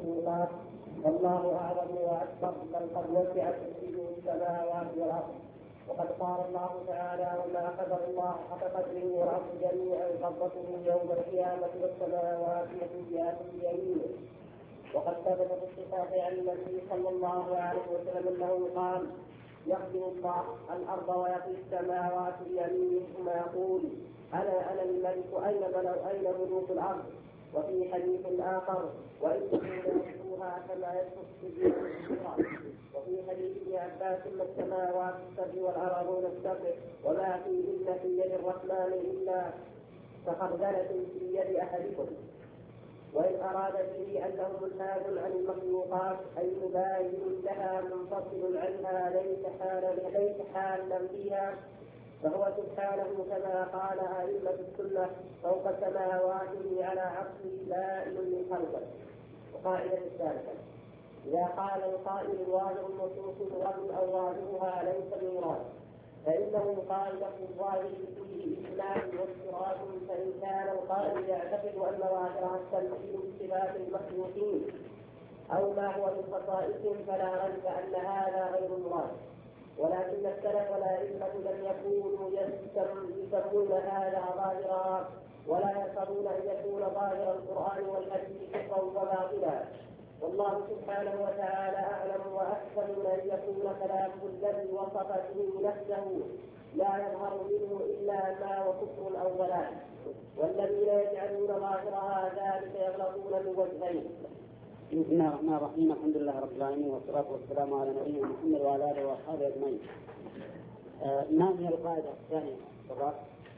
المخلوقات، والله أعظم وأكبر، بل قد وسعت كرسيه السماوات والأرض. وقد قال الله تعالى: وما قدر الله حق قدره والأرض جميعا قبضته يوم القيامة والسماوات مطويات بيمينه. وقد ثبت في الصحاح عن النبي صلى الله عليه وسلم أنه قال: يخبر الله الأرض ويقي السماوات بيمينه ثم يقول: أنا الملك، أين ملوك الأرض؟ وفي حديث آخر: وإنكم لتدخلوها كما يدخل السجود الصغرى. وفي حديث ابن عباس: ما السماوات السبع والأرضون السبع وما فيهن في يد الرحمن إلا كخردلة في يد أحدكم. وإن أراد به أنه منهاج عن المخلوقات أي مباين لها منفصل عنها ليس حالا فيها، فهو سبحانه كما قال أئمة السنة: فوق سماواته على عرشه بائن من خلقه. وقاعدة الثالثة: إذا قال القائل ظاهر النصوص مراد أو ظاهرها ليس المراد، فإنه قال له الظاهر فيه إسلام وافتراض، فإن كان القائل يعتقد أن ظاهرها التمثيل بصفات المخلوقين أو ما هو من خصائصهم فلا ريب أن هذا غير المراد. ولكن السلف والأئمة لم يكونوا يسمون هذا ظاهرا، ولا يرغبون أن يكون ظاهر القرآن والحديث كفرا وباطلا. والله سبحانه وتعالى أعلم وأحسن من أن يكون كلامه الذي وصف به نفسه لا يظهر منه إلا ما وكفر أو ضلال. والذين يجعلون ظاهرها ذلك يغلطون من وجهين. بسم الله الرحمن الرحيم. الحمد لله رب العالمين، والصلاة والسلام على نبينا محمد وعلى آله وأصحابه أجمعين. ما هي القاعدة الثانية؟ تفضل.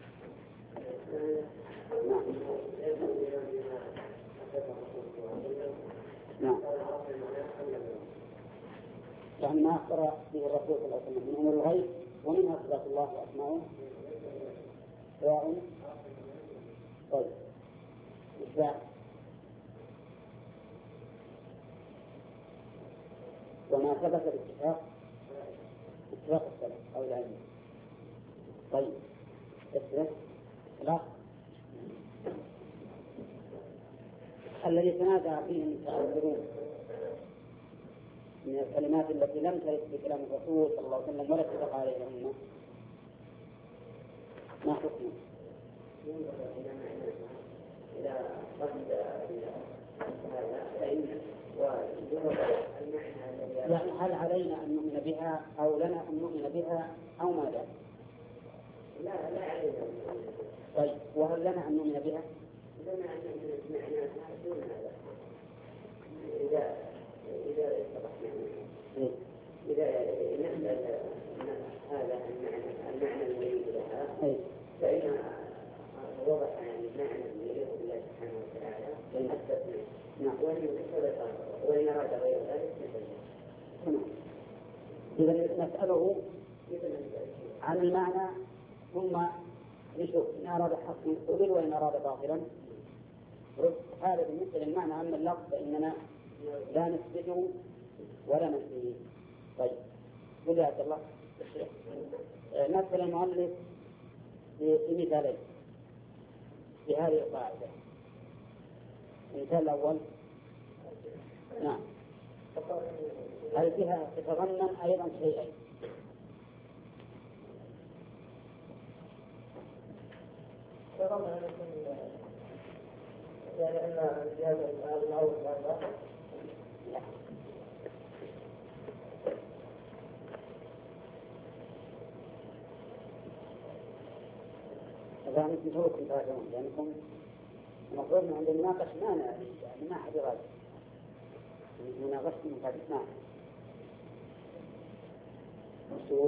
نعم. يعني ما أخبر به الرسول صلى الله عليه وسلم من أمور الغيب ومنها صفات الله وأسماؤه سواء. طيب إثبات وما ثبت باتفاق السلف أو العلم. طيب إثبات لا الذي تنازع فيه المتأخرون من الكلمات التي لم ترد في كلام الرسول صلى الله عليه وسلم ولا اتفق عليها الأمة، ما حكمه؟ إذا قصد هذا فإن يعني هل علينا أن نؤمن بها أو لنا أن نؤمن بها أو ماذا؟ لا علينا. طيب وهل لنا أن نؤمن بها؟ لنا أن نؤمن بمعناها دون هذا. إذا استطعنا إذا نسأل هذا المعنى المريد لها فإن وضع المعنى المريد لله سبحانه وتعالى أثبتنا. نعم. وإن أراد غير ذلك نعم. إذا نسأله عن المعنى ثم نشوف إن أراد حق قبل وإن أراد باطلا هذا بالنسبة للمعنى. أما اللفظ فإننا لا نثبته ولا ننفيه. طيب قل يا عبد الله مثل المؤلف بمثالين في هذه القاعدة. المثال الأول نعم هل فيها تتضمن أيضا شيئين؟ تضمن يعني أن هذا الأول هذا إذا أنتم توكم تراجعون لأنكم المفروض أن عند المناقش ما أحد يراجع مناقشتم من قبل. نعم مشهور.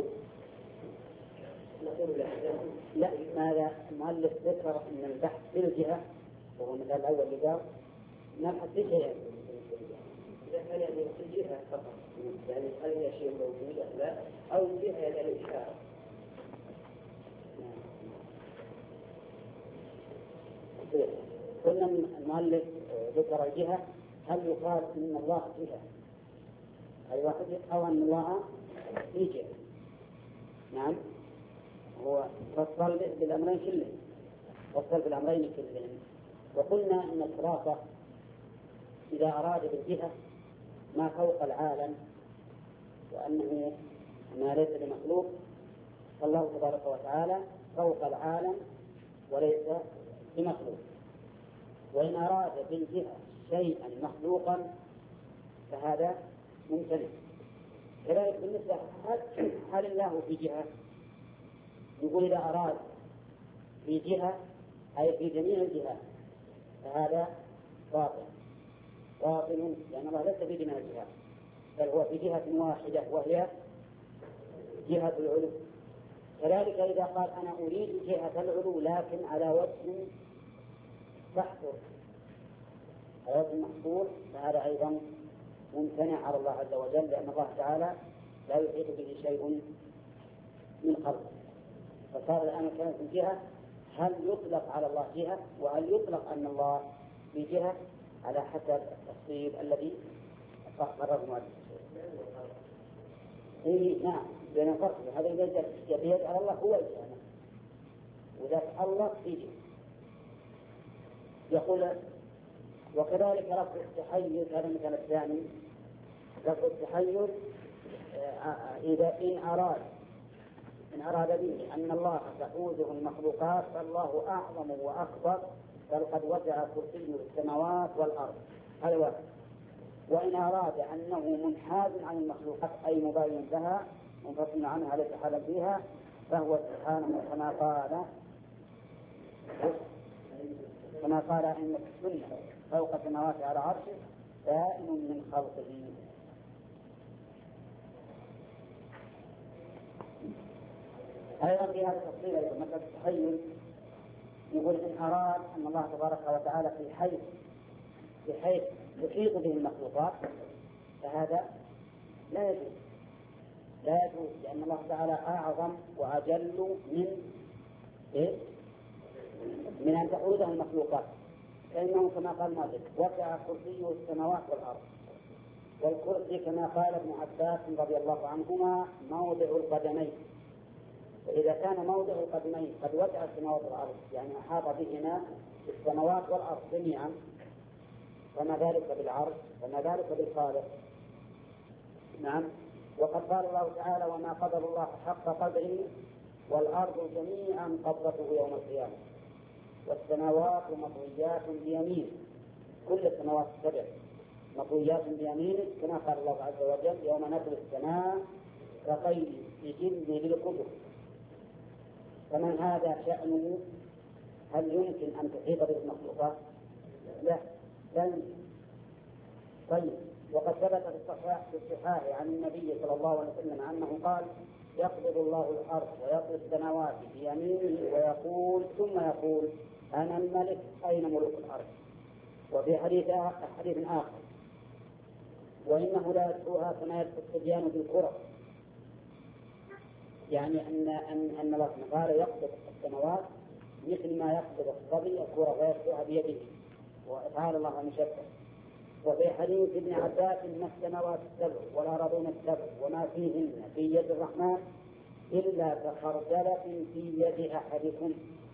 لا ماذا المؤلف ذكر أن البحث بالجهة وهو مثال الأول اللي قال نبحث بشيء إذا كان يعني الجهة فقط يعني هل هي شيء موجود أم لا أو الجهة يعني الإشارة. قلنا المؤلف ذكر الجهة هل يقال إن الله جهة أي واحد أو أن الله في جهة؟ نعم هو فصل بالأمرين كلهم، فصل بالأمرين كلهم. وقلنا إن الخلاصة إذا أراد بالجهة ما فوق العالم وأنه ما ليس بمخلوق، فالله تبارك وتعالى فوق العالم وليس بمخلوق. وإن أراد بالجهة شيئا مخلوقا فهذا ممتنع. كذلك بالنسبة هل الله في جهة؟ يقول إذا أراد في جهة أي في جميع الجهات فهذا باطل لأن الله ليس في جميع الجهات، بل هو في جهة واحدة وهي جهة العلو. كذلك إذا قال أنا أريد جهة العلو لكن على وجه محصور فهذا أيضا ممتنع على الله عز وجل، لأن الله تعالى لا يحيط به شيء من خلقه. فصار الآن كانت الجهة هل يطلق على الله جهة وهل يطلق أن الله بجهة على حسب التفصيل الذي قرره المؤلف. نعم بين الفرق هذا يجعل الله هو الجهة وذلك الله في جهة. يقول وكذلك رفع التحيز، هذا المثال الثاني، رفع التحيز إذا إن أراد به أن الله تحوزه المخلوقات فالله أعظم وأكبر، بل قد وسع كرسيه السماوات والأرض، هذا واحد. وإن أراد أنه منحاز عن المخلوقات أي مباين لها منفصل عنها ليس حالا فيها، فهو سبحانه كما قال أئمة السنة فوق السماوات على عرشه دائم من خلقه. أيضا في هذا التفصيل مثل التخيل يقول إن أراد أن الله تبارك وتعالى في حيث تحيط به المخلوقات فهذا لا يجوز لأن الله تعالى أعظم وأجل من أن تحوزه المخلوقات، فإنه كما قال مالك وسع كرسيه السماوات والأرض، والكرسي كما قال ابن عباس رضي الله عنهما موضع القدمين. فإذا كان موضع القدمين قد وسع السماوات والأرض يعني أحاط بهما السماوات والأرض جميعا، فما ذلك بالعرش وما ذلك بالخالق. نعم. وقد قال الله تعالى وما قدر الله حق قدره والأرض جميعا قبضته يوم القيامة والسماوات مطويات بيمينه، كل السماوات السبع مطويات بيمينه كما قال الله عز وجل يوم نطوي السماء كطي سجل للكتب. فمن هذا شأنه هل يمكن أن تحيط بالمخلوقات؟ لا يمكن. طيب وقد ثبت في الصحاح عن النبي صلى الله عليه وسلم أنه قال يقبض الله الأرض ويطوي السماوات بيمينه ويقول ثم يقول أنا الملك أين ملوك الأرض. وفي حديث آخر وإنه لا يدعوها كما يدعو الصبيان بالكرة، يعني أن الله تعالى يقبض السماوات مثل ما يقبض الصبي الكرة ويدعوها بيده وتعالى الله عن شبه. وفي حديث ابن عباس ما السماوات السبع والأرضون السبع وما فيهن في يد الرحمن إلا كخردلة في يد أحدكم.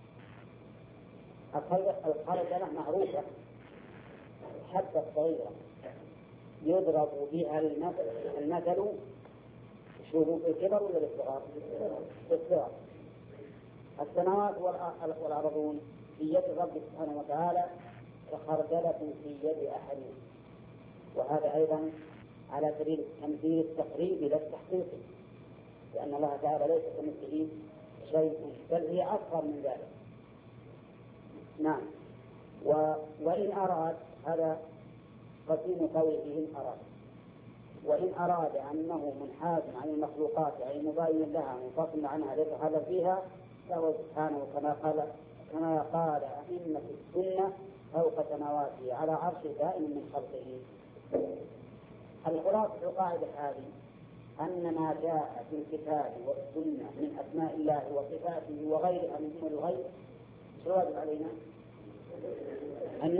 الخردلة معروفة حتى الصغيرة يضرب بها المثل شوفوا في الكبر ولا بالصغار. السماوات والأرضون في يد الرب سبحانه وتعالى كخردلة في يد أحدهم. وهذا أيضا على سبيل التمثيل التقريبي لا التحقيق، لأن الله تعالى ليس كمثله شيء بل هي أصغر من ذلك. نعم. وإن أراد هذا قسيم قوله إن أراد، وإن أراد أنه منحاز عن المخلوقات أي مباين لها منفصل عنها ليس حالا فيها فهو سبحانه كما قال أئمة السنة فوق سماواته على عرش دائم من خلقه. الخلاصة القاعدة هذه أن ما جاء في الكتاب والسنة من أسماء الله وصفاته وغيرها من دون الغيب الواجب علينا أن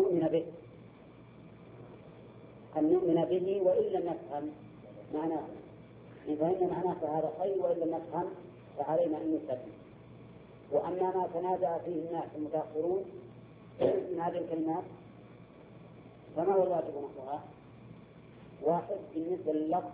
نؤمن به وإن لم نفهم معناه. إن فهمنا معناه فهذا خير، وإن لم نفهم فعلينا أن نسلم. وأما ما تنازع فيه الناس المتأخرون من هذه الكلمات فما هو الواجب نحوها؟ واحد بالنسبة لللفظ،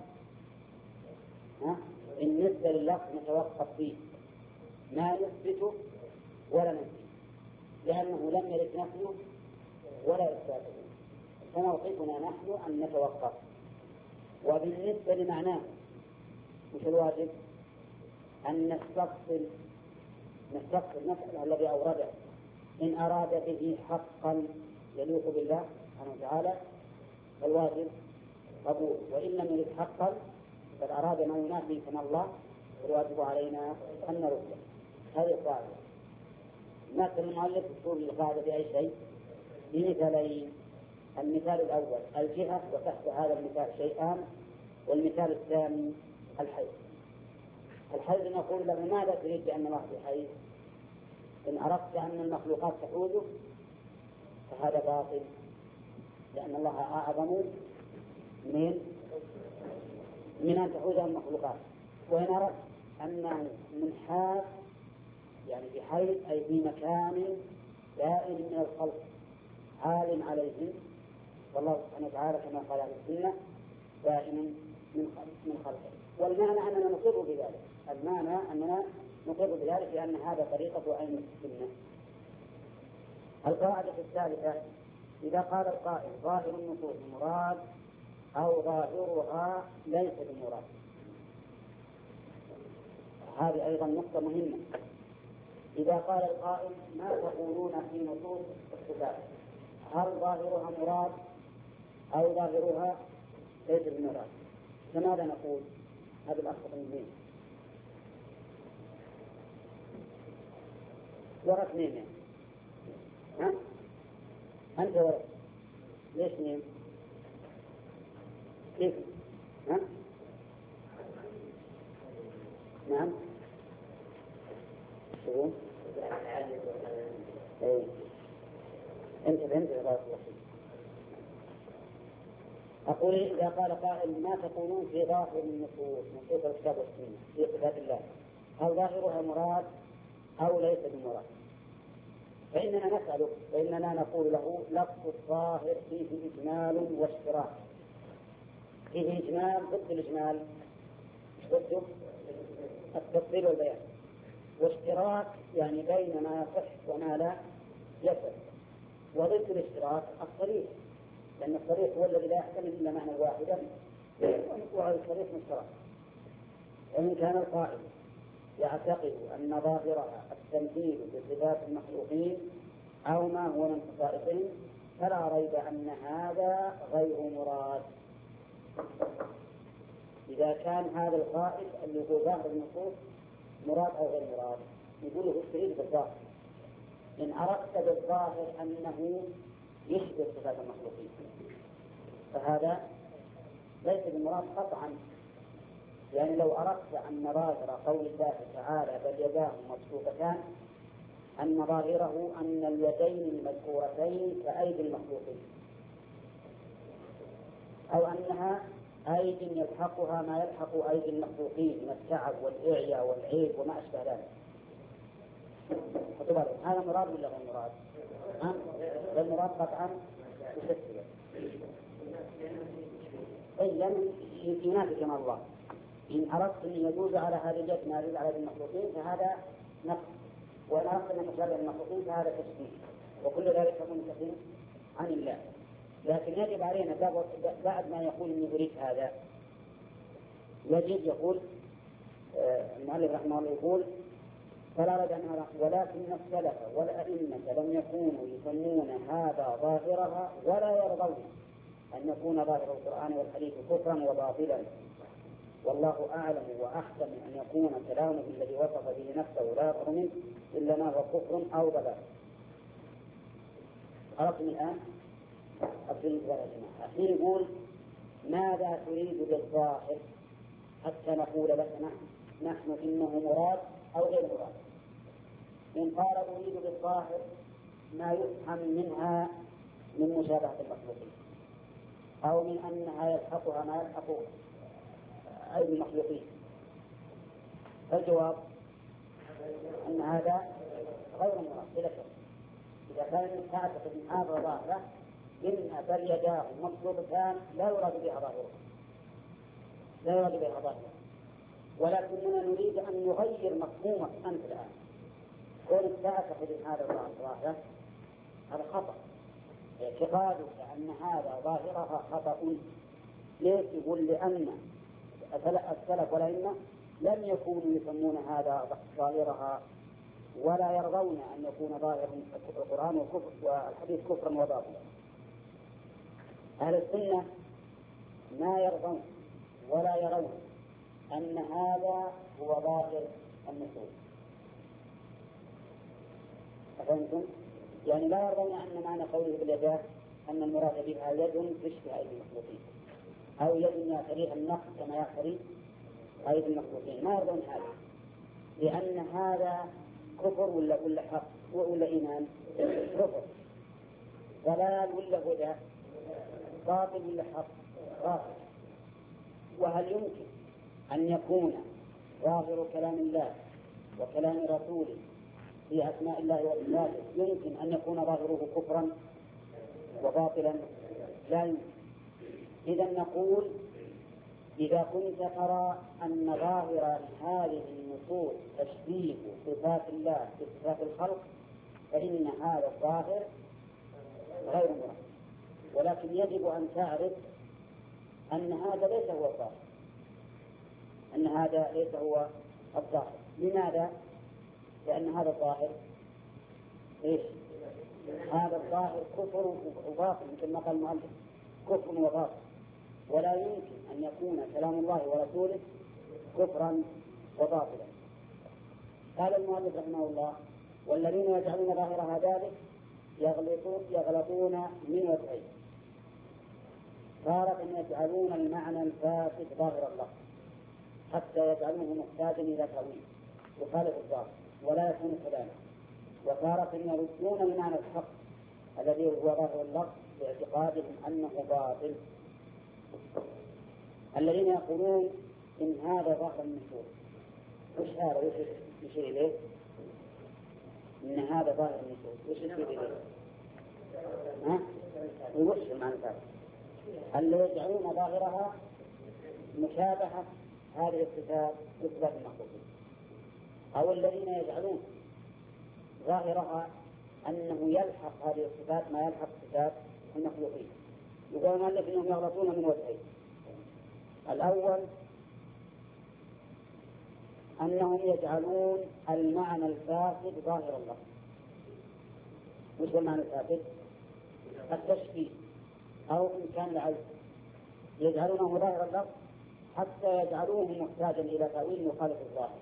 بالنسبة لللفظ نتوقف فيه ما نثبته ولا ننفيه، لأنه لم يرد نفيه ولا إثباته، فموقفنا نحن أن نتوقف. وبالنسبة لمعناه مش الواجب أن نستفصل المسألة الذي أورده، إن أراد به حقا يليق بالله سبحانه وتعالى فالواجب قبول، وإن لم يرد حقا بل أراد ما ينافي كما الله فالواجب علينا أن نرده. هذه القاعدة. مثل المؤلف يقول القاعدة بأي شيء؟ بمثالين. المثال الأول الجهة، وتحت هذا المثال شيئان، والمثال الثاني الحيز. الحيز نقول له ماذا تريد بأن الله بحيز؟ إن أردت أن المخلوقات تحوزه فهذا باطل، لأن الله أعظم من أن تحوزه المخلوقات. وإن أردت أنه منحاز يعني بحيز أي في مكان دائم من الخلق عال عليهم، والله سبحانه وتعالى كما قال أهل السنة دائم من خلقه. والمعنى أننا نقر بذلك، المعنى أننا نقر بذلك لأن هذا طريقة أئمة السنة. القاعدة الثالثة إذا قال القائل ظاهر النصوص مراد أو ظاهرها ليس بمراد، هذه أيضا نقطة مهمة. إذا قال القائل ما تقولون في نصوص الصفات، هل ظاهرها مراد أو ظاهرها ليس بمراد؟ فماذا نقول؟ هذا الأخ مهم. ورق مين؟ ها؟ أنت ورق ليش مين؟ كيف؟ ها؟ نعم. شو؟ إيه. أنت فهمت يا بارك الله فيك. أقول إذا قال قائل ما تقولون في ظاهر النصوص نصوص الكتاب والسنة في صفات الله، هل ظاهرها مراد أو ليس بمراد؟ فإننا نسأله وإننا نقول له لفظ الظاهر فيه إجمال واشتراك. فيه إجمال ضد الإجمال، ضد التفصيل والبيان، واشتراك يعني بين ما يصح وما لا يصح. وضد الاشتراك الصريح، لأن الصريح هو الذي لا يحتمل إلا معنى واحدا والصريح مشترك. وإن كان القائل يعتقد أن ظاهرها التمثيل بصفات المخلوقين أو ما هو من خصائصهم فلا ريب أن هذا غير مراد. إذا كان هذا القائل اللي هو ظاهر النصوص مراد أو غير مراد يقول له استريد بالظاهر. إن أردت بالظاهر أنه يشبه صفات المخلوقين فهذا ليس بالمراد قطعا، يعني لو أردت أن ظاهر قول الله تعالى بل يداه مبسوطتان أن ظاهره أن اليدين المذكورتين كأيدي المخلوقين، أو أنها أيدي يلحقها ما يلحق أيدي المخلوقين من التعب والإعياء والعيب وما أشبه ذلك، هذا مراد ولا غير مراد؟ المراد قطعا مشكلة. إذن ينافي كما الله. إن أردت أن يجوز على هذه اليد ما يجوز على المخلوقين فهذا نقص، وإن أردت أن يجوز على المخلوقين فهذا تشبيه، وكل ذلك منتفي عن الله. لكن يجب علينا بعد ما يقول إني أريد هذا يجب يقول المؤلف رحمه الله يقول فلا رد عنها ولكن السلف والأئمة لم يكونوا يسمون هذا ظاهرها ولا يرضون أن يكون ظاهر القرآن والحديث كفرا وباطلا، والله أعلم وأحسن أن يكون كلامه الذي وصف به نفسه لا يظهر منه إلا ما هو كفر أو ضلال. عرفتم الآن؟ أبدل يا جماعة. حين يقول ماذا تريد بالظاهر حتى نقول لك نحن إنه مراد أو غير مراد. إن قال أريد بالظاهر ما يفهم منها من مشابهة المخلوقين أو من أنها يلحقها ما يلحق أي المخلوقين، فالجواب أن هذا غير مراد بلا شك. إذا كان تعتقد أن هذا ظاهرة إن بل يداه مبسوطتان لا يراد بها ظاهرها، لا يراد بها ظاهرها، ولكننا نريد أن نغير مفهومك أنت الآن. كونك تعتقد أن هذا ظاهرة هذا خطأ، اعتقادك أن هذا ظاهرها خطأ. ليش؟ يقول لأن السلف والأئمة لم يكونوا يسمون هذا ظاهرها ولا يرضون أن يكون ظاهر القرآن والحديث كفرا وباطلا. أهل السنة ما يرضون ولا يرون أن هذا هو ظاهر النصوص. أفهمتم؟ يعني لا يرضون أن معنى قوله باليدات أن المراد بها يد تشبه أيدي المخلوقين، أو يد يعتريها النقص كما يعتري أيدي المخلوقين، ما يرضون هذا، لأن هذا كفر ولا حق ولا إيمان؟ كفر. ضلال ولا هدى؟ باطل ولا حق؟ باطل. وهل يمكن أن يكون ظاهر كلام الله وكلام رسوله في أسماء الله وصفاته يمكن أن يكون ظاهره كفرا وباطلا؟ لا يمكن. إذا نقول إذا كنت ترى أن ظاهر هذه النصوص تشبيه صفات الله بصفات الخلق فإن هذا الظاهر غير مراد، ولكن يجب أن تعرف أن هذا ليس هو الظاهر، أن هذا ليس هو الظاهر. لماذا؟ لأن هذا الظاهر إيش؟ هذا الظاهر كفر وباطل، مثل ما قال المؤلف كفر وباطل، ولا يمكن أن يكون كلام الله ورسوله كفرا وباطلا. قال المؤلف رحمه الله: والذين يجعلون ظاهرها ذلك يغلطون من وجهين. تارة يجعلون المعنى الفاسد ظاهر اللفظ حتى يجعلوه محتاجا إلى تأويل يخالف الظاهر ولا يكون كذلك، وتارة يردون المعنى الحق الذي هو ظاهر اللفظ باعتقادهم أنه باطل. الذين يقولون إن هذا ظاهر النصوص، وش هذا؟ وش يشير إليه؟ إن هذا ظاهر النصوص، وش يشير إليه؟ وش المعنى الثالث؟ اللي يجعلون ظاهرها مشابهة هذه الصفات بصفات المخلوقين، أو الذين يجعلون ظاهرها أنه يلحق هذه الصفات ما يلحق صفات المخلوقين. يقول المؤلف إنهم يغلطون من وجهين: الأول أنهم يجعلون المعنى الفاسد ظاهر الله. وش المعنى الفاسد؟ التشبيه أو إمكان العجز، يجعلونه ظاهر اللفظ حتى يجعلوه محتاجا إلى تأويل مخالف الظاهر.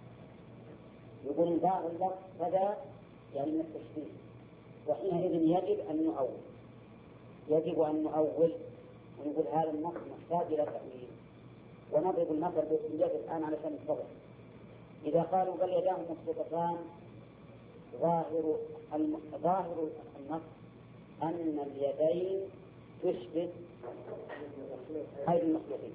يقول ظاهر اللفظ كذا يعني من التشبيه، وحينئذ يجب أن نؤول ونقول هذا النص محتاج إلى تأويل. ونضرب المثل باليد الآن علشان نتضح. إذا قالوا بل يداه مبسوطتان ظاهر النص أن اليدين تشبه أيدي المخلوقين.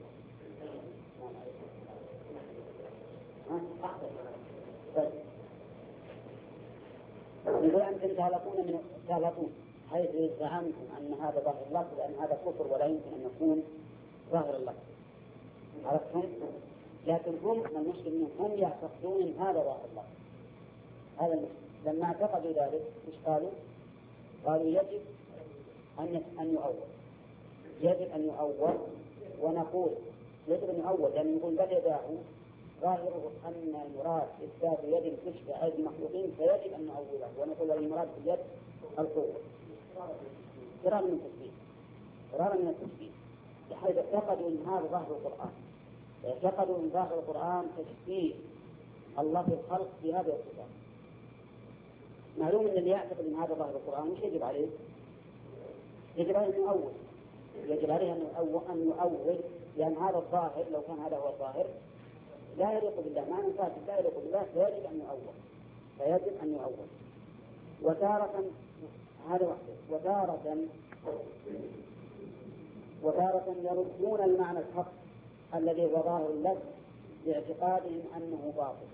يقول أنتم تغلطون حيث زعمتم أن هذا ظاهر الله، لأن هذا كفر ولا يمكن أن يكون ظاهر الله. عرفتم؟ لكن هم المسلمين هم يعتقدون أن هذا ظاهر الله. هذا المسلم لما اعتقدوا ذلك إيش قالوا؟ قالوا يجب أن يؤول، ونقول يجب أن يؤول، لأن نقول بل يداه ظاهره أن المراد إثبات يد تشبه أيدي المخلوقين فيجب أن نؤوله، ونقول المراد باليد القوة. فرارا من التشبيه بحيث اعتقدوا أن هذا ظاهر القرآن، اعتقدوا أن ظاهر القرآن تشبيه الله في الخلق في هذه الصفات. معلوم أن اللي يعتقد أن هذا ظاهر القرآن مش يجب عليه؟ يجب عليه أن يؤول، لأن هذا الظاهر لو كان هذا هو الظاهر لا يليق بالله، معنى فاسد لا يليق بالله، فيجب أن يؤول. وتارة هذا وحده، وتارة يردون المعنى الحق الذي هو ظاهر اللفظ باعتقادهم أنه باطل.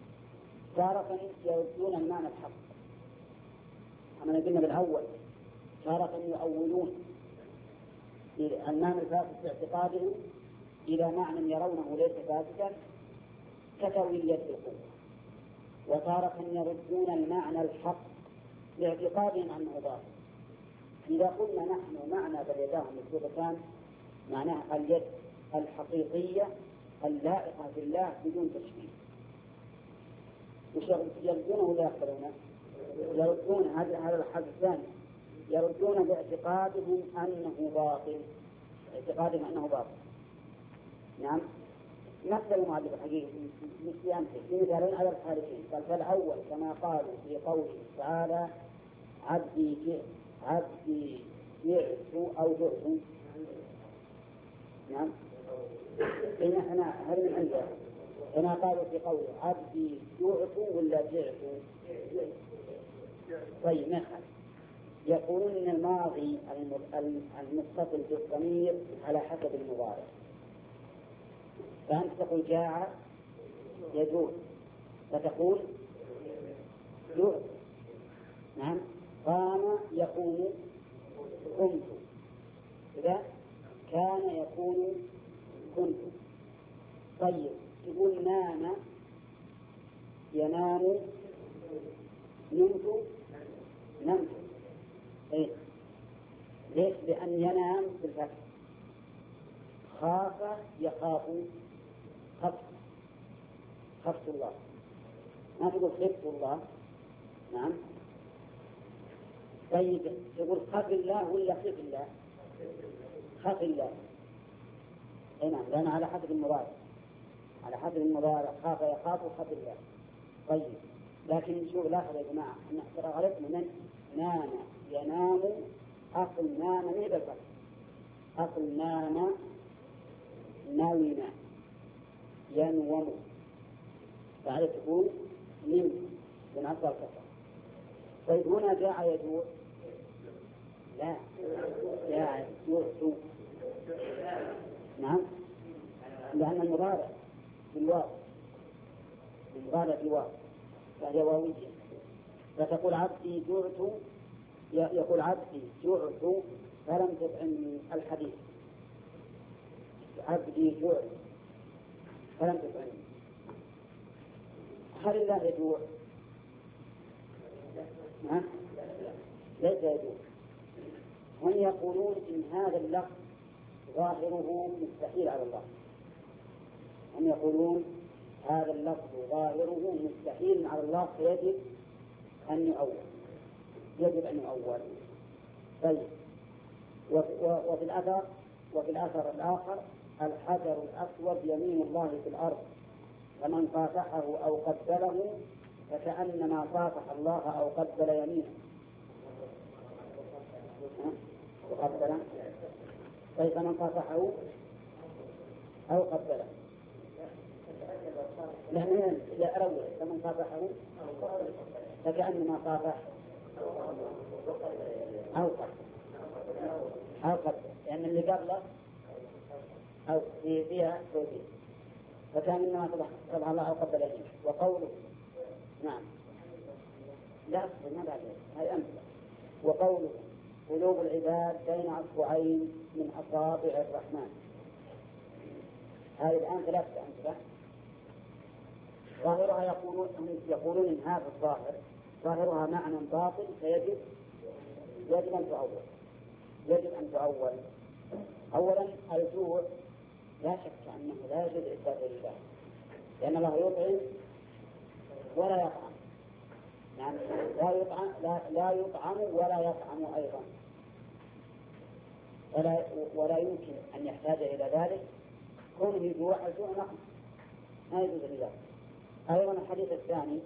تارة يردون المعنى الحق. أنا قلنا بالأول تارة يؤولون المعنى الفاسد في اعتقادهم إلى معنى يرونه ليس فاسدا كتأويل اليد بالقوة، وتارة يردون المعنى الحق لاعتقادهم أنه باطل. إذا قلنا نحن معنى بل يداه مبسوطتان معناه اليد الحقيقية اللائقة بالله بدون تشبيه، وش يردونه ولا يقبلونه؟ يردون هذا الحد الثاني، يردون باعتقادهم أنه باطل، اعتقادهم أنه باطل. نعم، نفس المؤلف الحقيقي في مثالين على الخارجين. قال فالأول كما قالوا في قوله تعالى عبدي جئت أو جئت. نعم، هل من عنده هنا قالوا في قوله عبدي جئت ولا جئت؟ طيب نخل يقولون إن الماضي المتصل بالضمير على حسب المضارع، فأنت تقول جاء يجوع فتقول جوع. نعم، قام يقوم قمت، إذا كان يكون كنت. طيب تقول نام ينام نمت. إيه؟ ليش؟ لأن ينام بالفتح، خاف يخاف خفت الله، ما تقول خفت الله. نعم. طيب تقول خف الله ولا خف الله؟ خف الله. اي نعم، لأن على حسب المضارع خاف يخاف خف الله. طيب لكن شوف لاحظ يا جماعة أن ترى غلطنا من نام ينام، أصل نام من بالفتح، أصل نام نوينا ينوم، فعلى تقول نمت من أصل الكسر. طيب هنا جاء يجوع، لا جاء يجوع. نعم، لأن المضارع بالواو، المضارع بالواو فهي واوية، فتقول عبدي جعت، يقول عبدي جعت فلم تطعمني الحديث، عبدي جعت فلم تطعمني. هل الله يجوع؟ ليس يجوع. هم يقولون إن هذا اللفظ ظاهره مستحيل على الله، هم يقولون هذا اللفظ ظاهره مستحيل على الله فيجب أن يؤول. طيب وفي الأثر الآخر الحجر الأسود يمين الله في الأرض فمن صافحه أو قبله فكأنما صافح الله أو قبل يمينه. وقبله طيب فمن صافحه أو قبله، لا أروي فمن صافحه فكأنما صافح أو قبل، لأن اللي قبله أو فيها توجيه، فكأنما صافح الله أو قبل يمينه. وقوله نعم لا ما بعد هاي أمثلة. وقوله قلوب العباد بين أصبعين من أصابع الرحمن، هذه الآن ثلاثة أمثلة. ظاهرها يقولون إن هذا الظاهر ظاهرها معنى باطل فيجب أن تؤول. أولا الجوع لا شك أنه لا يجوز عبادة لله، لأن الله يطعم ولا يطعم. يعني لا يطعم ولا يطعم أيضا، ولا يمكن أن يحتاج إلى ذلك. كونه الجوع نقص ما يجوز لله. أيضا الحديث الثاني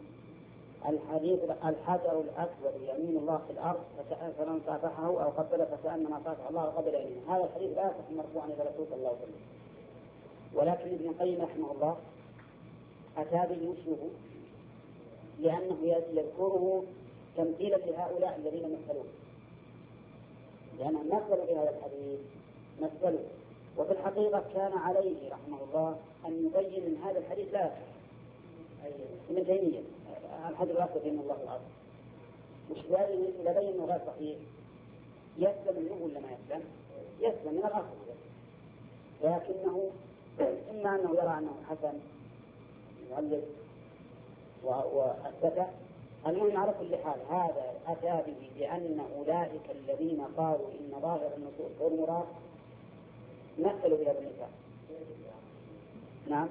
الحجر الأسود يمين الله في الأرض فمن صافحه أو قبله فكأنما صافح الله قبل يمينه، هذا الحديث لا يصح مرفوعا إلى الرسول صلى الله عليه وسلم. ولكن ابن القيم رحمه الله أتى به وجهه لأنه يذكره تمثيلا لهؤلاء الذين مثلوه، لأنهم مثلوا بهذا الحديث مثلوا. وفي الحقيقة كان عليه رحمه الله أن يبين أن هذا الحديث لا يصح. ابن تيمية الحجر الأسود يمين الله في الأرض مش إذا بين أنه غير صحيح يسلم منه ولا ما يسلم؟ يسلم من الأصل، لكنه إما أنه يرى أنه حسن يؤلف وأثبته. المهم على كل حال هذا أتى به لأن أولئك الذين قالوا إن ظاهر النصوص غير مراد مثلوا بهذا المثال. نعم،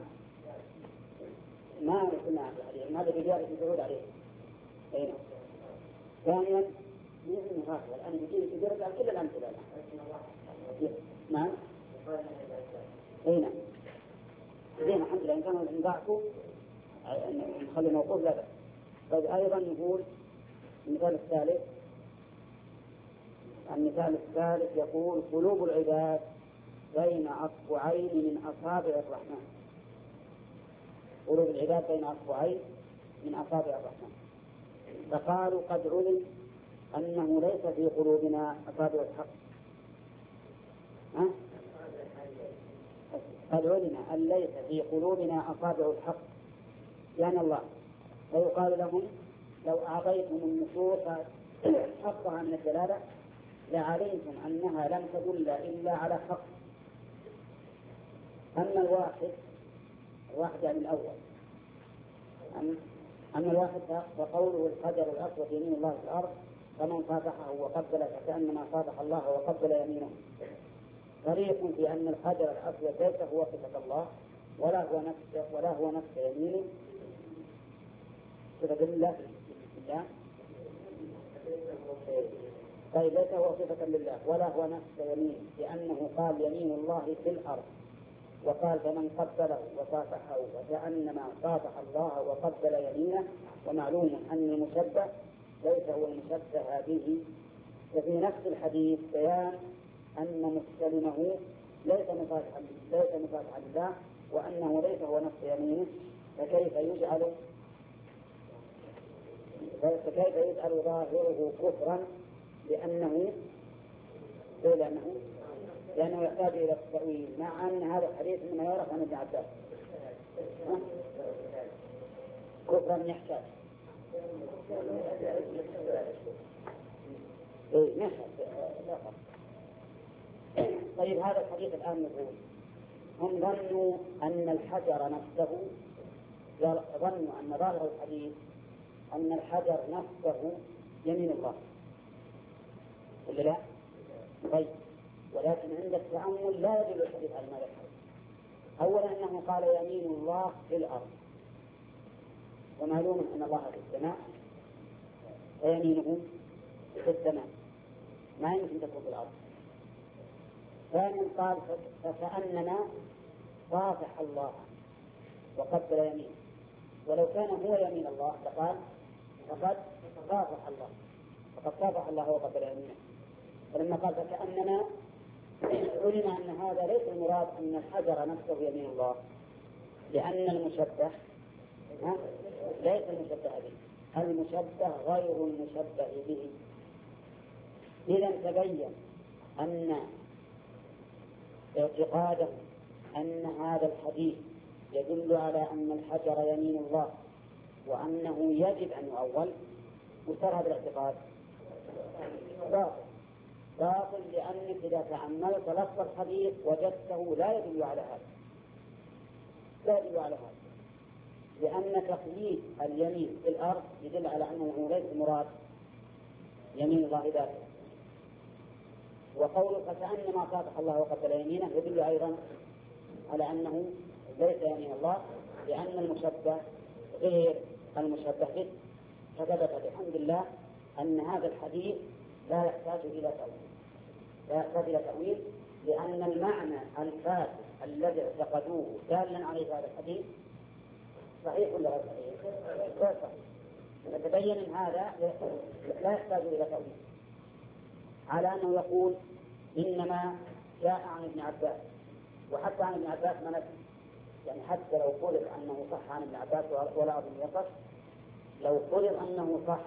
ما قلنا عن الحديث هذا بجارة يدعون عليه. أين؟ ثانيا يجب مغافل الآن يجب يرجع كل الأمثلة. نعم. أين؟ زين الحمد لله إن كانوا انضعفوا نخلي موقوف لا بأس. طيب أيضا نقول المثال الثالث يقول قلوب العباد بين أصبعين من أصابع الرحمن. قلوب العباد بين أصبعين من أصابع الرحمن. فقالوا قد علم أنه ليس في قلوبنا أصابع الحق. قد علم أن ليس في قلوبنا أصابع الحق يعني الله. ويقال لهم لو أعطيتم النصوص حقها من الدلالة لعلمتم أنها لم تدل إلا على حق. أما الواحد يعني الأول، أما الواحد فقوله الحجر الأسود يمين الله في الأرض فمن صافحه وقبل فكأنما صافح الله وقبل يمينه. طريق في أن الحجر الأسود ليس هو صفة الله ولا هو نفس يمينه صفة لله. طيب ليس هو صفة لله ولا هو نفس يمينه لأنه قال يمين الله في الأرض، وقال فمن قبله وصافحه وكأنما صافح الله وقبل يمينه. ومعلوم أن المشبه ليس هو المشبه به. وفي نفس الحديث بيان أن مستلمه ليس مصافحا لله وأنه ليس هو نفس يمينه. فكيف يجعل ظاهره كفرا لأنه يحتاج إلى التأويل، مع أن هذا الحديث مما يعرف عن ابن عباس كفرا يحتاج. طيب هذا الحديث الآن يقول هم ظنوا أن الحجر نفسه، ظنوا أن ظاهر الحديث أن الحجر نفسه يمين الله ولا لا؟ طيب ولكن عند التأمل لا يدل الحديث على ماذا الحديث. أولا أنه قال يمين الله في الأرض، ومعلوم أن الله في السماء ويمينه في السماء ما يمكن تكون في الأرض. ثانيا قال فكأننا صافح الله وقبل يمينه، ولو كان هو يمين الله لقال فقد صافح الله وقبل يمينه. فلما قال فكأننا علم أن هذا ليس المراد أن الحجر نفسه يمين الله، لأن المشبه ليس المشبه به، المشبه غير المشبه به. إذا تبين أن اعتقاده أن هذا الحديث يدل على أن الحجر يمين الله وأنه يجب أن يؤول، وصار هذا الاعتقاد باطل لأنك إذا تأملت لفظ الحديث وجدته لا يدل على هذا، لأن تقييد اليمين في الأرض يدل على أنه ليس مراد يمين الله ذاته. وقوله فكأنما صافح الله وقبل يمينه يدل أيضا على أنه ليس يمين الله، لأن المشبه غير المشبه به. فثبت بحمد الله أن هذا الحديث لا يحتاج إلى تأويل، لأن المعنى الفاسد الذي اعتقدوه دالا عليه هذا الحديث صحيح ولا غير صحيح؟ فتبين أن هذا لا يحتاج إلى تأويل، على أنه يقول إنما جاء عن ابن عباس، وحتى عن ابن عباس ما نفسه، يعني حتى لو فرض أنه صح عن ابن عباس ولا أظن يصح، لو فرض أنه صح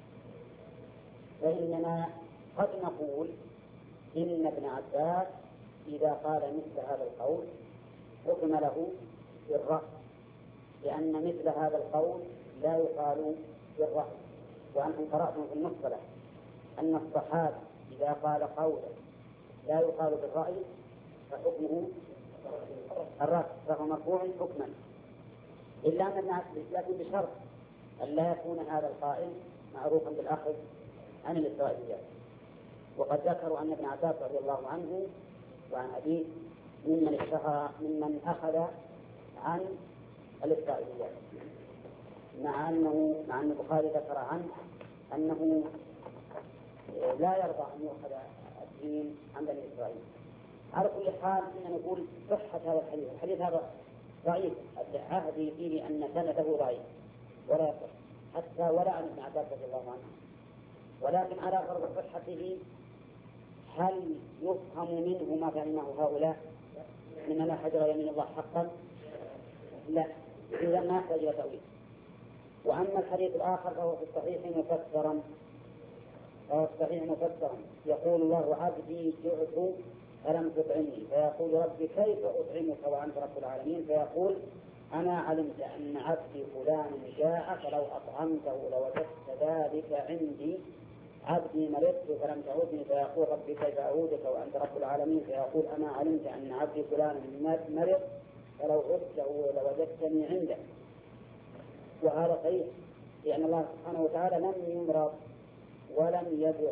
فإننا قد نقول إن ابن عباس إذا قال مثل هذا القول حكم له بالرأي، لأن مثل هذا القول لا يقال بالرأي. وأنتم قرأتم في المصطلح أن الصحابة إذا قال قولا لا يقال بالرأي فحكمه الرد، فهو مرفوع حكما، إلا أن الناس لكن بشرط أن لا يكون هذا القائل معروفا بالأخذ عن الإسرائيليات. وقد ذكروا أن ابن عباس رضي الله عنه وعن أبيه ممن أخذ عن الإسرائيليات، مع أن البخاري ذكر عنه أنه لا يرضى أن يؤخذ الدين عن بني إسرائيل. على كل حال إننا نقول صحة هذا الحديث هذا ضعيف، عهدي فيه أن سنده ضعيف ولا يصح حتى ولا عن ابن عباس رضي الله عنه. ولكن على فرض صحته هل يفهم منه ما فهمه هؤلاء من أن حجر يمين الله حقا؟ لا، إذا ما يحتاج إلى تأويل. وأما الحديث الآخر فهو في الصحيح مفسرا يقول الله عبدي جعت فلم تطعمني، فيقول ربي كيف أطعمك وأنت رب العالمين، فيقول أنا علمت أن عبدي فلان جاء فلو أطعمته لوجدت ذلك عندي، عبدي مرضت فلم تعودني، فيقول ربي كيف أعودك وأنت رب العالمين، فيقول أنا علمت أن عبدي فلان مرض فلو عدته لوجدتني عنده. وهذا صحيح، لأن الله سبحانه وتعالى لم يمرض ولم يدع،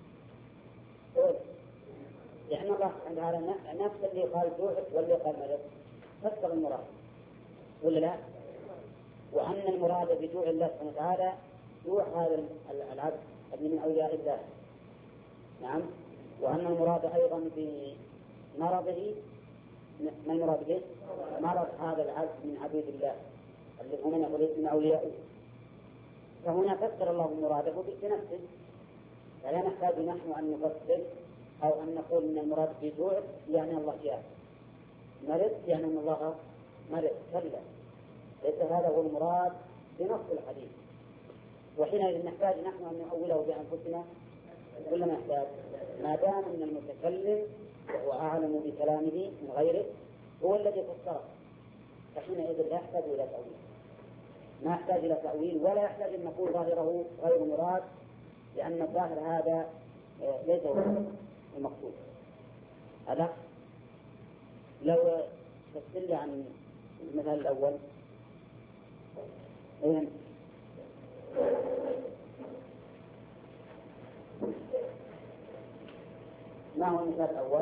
لأن الله سبحانه وتعالى نفس اللي قال جوعت واللي قال مرض فسر المراد ولا لا؟ وأن المراد بجوع الله سبحانه وتعالى جوع هذا العبد من أولياء الله، نعم. وأن المراد أيضا بمرضه ما المراد به؟ مرض هذا العبد من عبيد الله اللي هم من أوليائه. فهنا فسر الله مراده بنفسه، فلا نحتاج نحن أن نفسر أو أن نقول أن المراد بجوع يعني الله جاء، مرض يعني أن الله مرض، كلا، ليس هذا هو المراد بنص الحديث. وحينئذ نحتاج نحن أن نؤوله بأنفسنا ولا ما نحتاج؟ ما دام أن المتكلم وهو أعلم بكلامه من غيره هو الذي فسره، فحينئذ لا يحتاج إلى تأويل، ما يحتاج إلى تأويل ولا يحتاج أن نقول ظاهره غير مراد، لأن الظاهر هذا ليس هو المقصود. هذا لو تفصل عن المثال الأول ما هو المثال الأول؟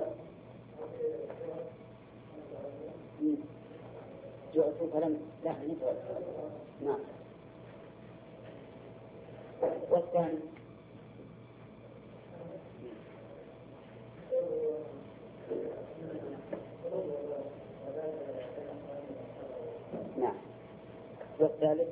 جعت فلم لا نفعل، نعم. والثاني نعم. والثالث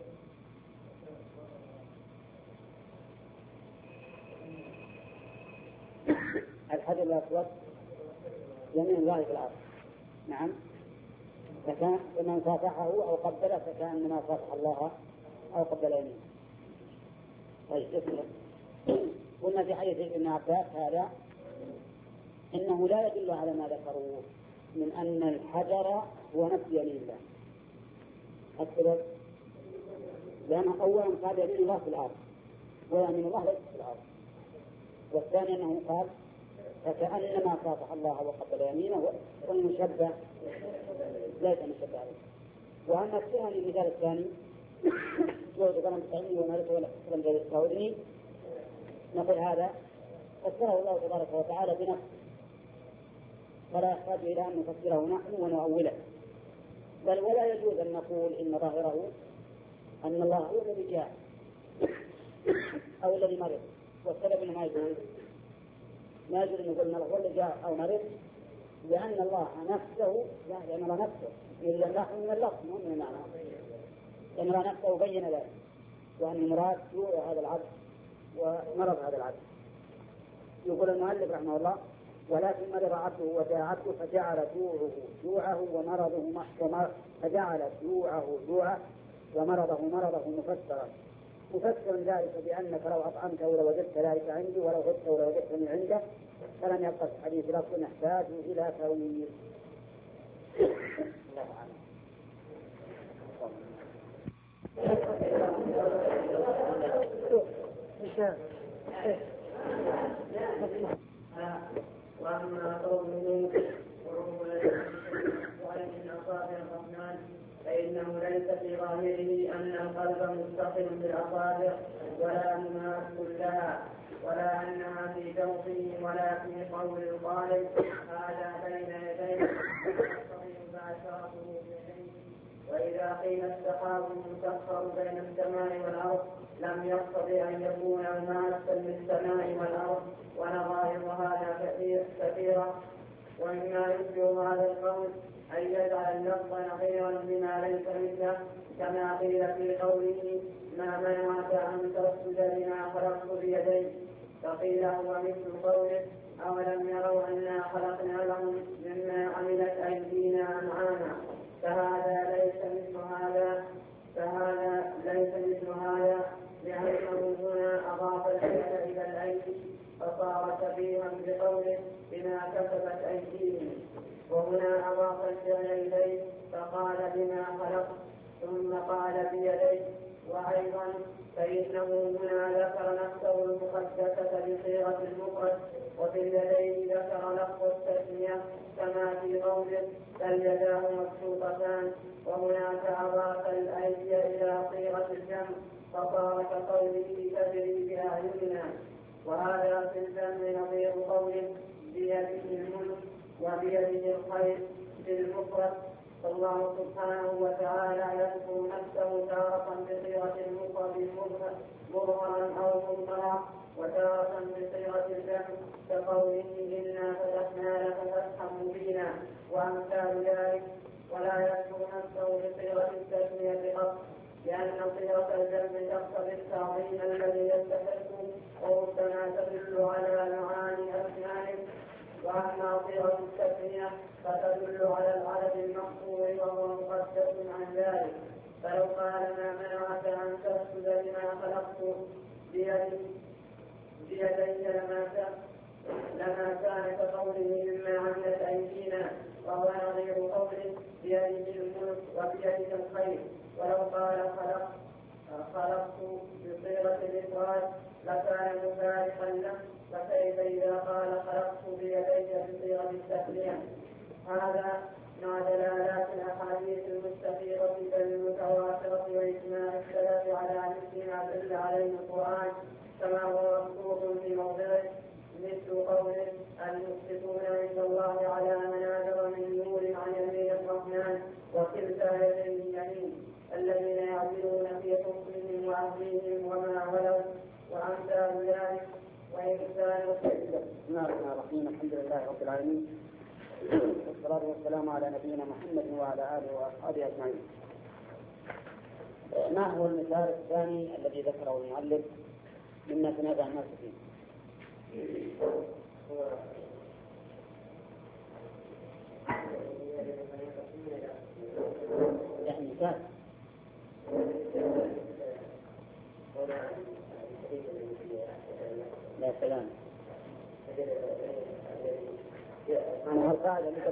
الحجر الأسود يمين الله في الأرض، نعم. فكان من صافحه أو قبله فكان ما صافح الله أو قبل يمينه. طيب قلنا في حديث ابن عباس هذا إنه لا يدل على ما ذكروه من أن الحجر هو نفس يمين الله. السبب لأنه أولا قال يمين الله في الأرض ويمين الله ليس في الأرض، والثاني أنه قال فكأنما صافح الله وقبل يمينه، والمشبه ليس مشبه عليه. وأما الثاني المثال الثاني لو فلم تطعمني ومالك ولم تستعودني، نقول هذا فسره الله تبارك وتعالى بنفسه، فلا يحتاج إلى أن نفسره نحن ونؤوله، بل ولا يجوز أن نقول إن ظاهره أن الله هو الذي جاء أو الذي مرض، والسبب أنه ما يجوز أن نقول أن الله هو الذي جاء أو مرض، لأن الله نفسه لأن الله نفسه إلا نحن من اللفظ مو من المعنى، لأن الله نفسه بين ذلك، وأن المراد جوع هذا العبد ومرض هذا العبد. يقول المؤلف رحمه الله ولكن مرض عبده وجاعته فجعل جوعه ومرضه فجعل جوعه ومرضه مفسرا ذلك بأنك لو أطعمته لوجدت ذلك عندي ولو عدته لوجدتني عنده، فلم يبقى في الحديث لفظ نحتاج إلى تأويل. الله أعلم. لها. وأما قوله وعين أصابع الرحمن فإنه ليس في ظاهره أن القلب متصل بالأصابع ولا مماس لها ولا أنها في جوفه ولا في قول القائل هذا بين يديه يقتضي مباشرته بيديه. وإذا قيل السحاب المسخر بين السماء والأرض لم يقتضي أن يكون مماسا للسماء والأرض ونظائر هذا كثيرة. ومما يشبه هذا القول أن يجعل اللفظ نظيرا بما ليس مثله كما قيل في قوله ما منعك أن تسجد لما خلقت بيدي فقيل هو مثل قوله أولم يروا أنا خلقنا لهم مما عملت أيدينا أنعاما فهذا ليس مثل هذا لأنه هنا أضاف الفعل إلى الأيدي فصار شبيها بقوله بما كسبت أيديهم وهنا أضاف الفعل إليه فقال بما خلق ثم قال بيديه. وأيضا فإنه هنا ذكر نفسه المقدسة بصيغة المفرد وفي اليدين ذكر لفظ التسمية كما في قوله بل يداه مبسوطتان وهناك أضاف الأيدي إلى صيغة الجمع فصار كقوله تجري بأعيننا. وهذا في الجمع نظير قوله بيده الملك وبيده الخير في المفرد. فالله سبحانه وتعالى يذكر نفسه تارة بصيغة المفرد مظهرا أو مضمرا وتارة بصيغة الجمع كقوله إنا فتحنا لك فتحا مبينا وأمثال ذلك. ولا يذكر نفسه بصيغة التسمية قط لأن صيغة الجمع تقتضي التعظيم الذي يستحق وربما تدل على معاني أسمائه. وأما صيغة التسمية فتدل على العدد المقصور وهو مقدس عن ذلك. فلو قال ما منعك أن تسجد لما خلقت بيدي لما كان كقوله مما عملت أيدينا وهو نظير قوله بيده الملك وبيده الخير. ولو قال خلقت بصيغة الإفراد لكان مفارقا له فكيف إذا قال خلقت بيدي بصيغة التسمية. هذا مع دلالات الأحاديث المستفيضة بالمتواترة وإجماع السلف على مثل ما دل عليه القرآن كما هو مذكور في موضعه مثل قوله المشركون عند الله على منابر من نور عن يمين الرحمن وكلتا يديه يمين الذين يعدلون في حكمهم وعهدهم وما ولوا وأمثال ذلك. بسم الله الرحمن الرحيم الحمد لله رب العالمين والصلاة والسلام على نبينا محمد وعلى آله وأصحابه أجمعين. ما هو المثال الثاني الذي ذكره المؤلف مما تنازع الناس فيه؟ يعني مثال لا سلام. أنا القاعدة اللي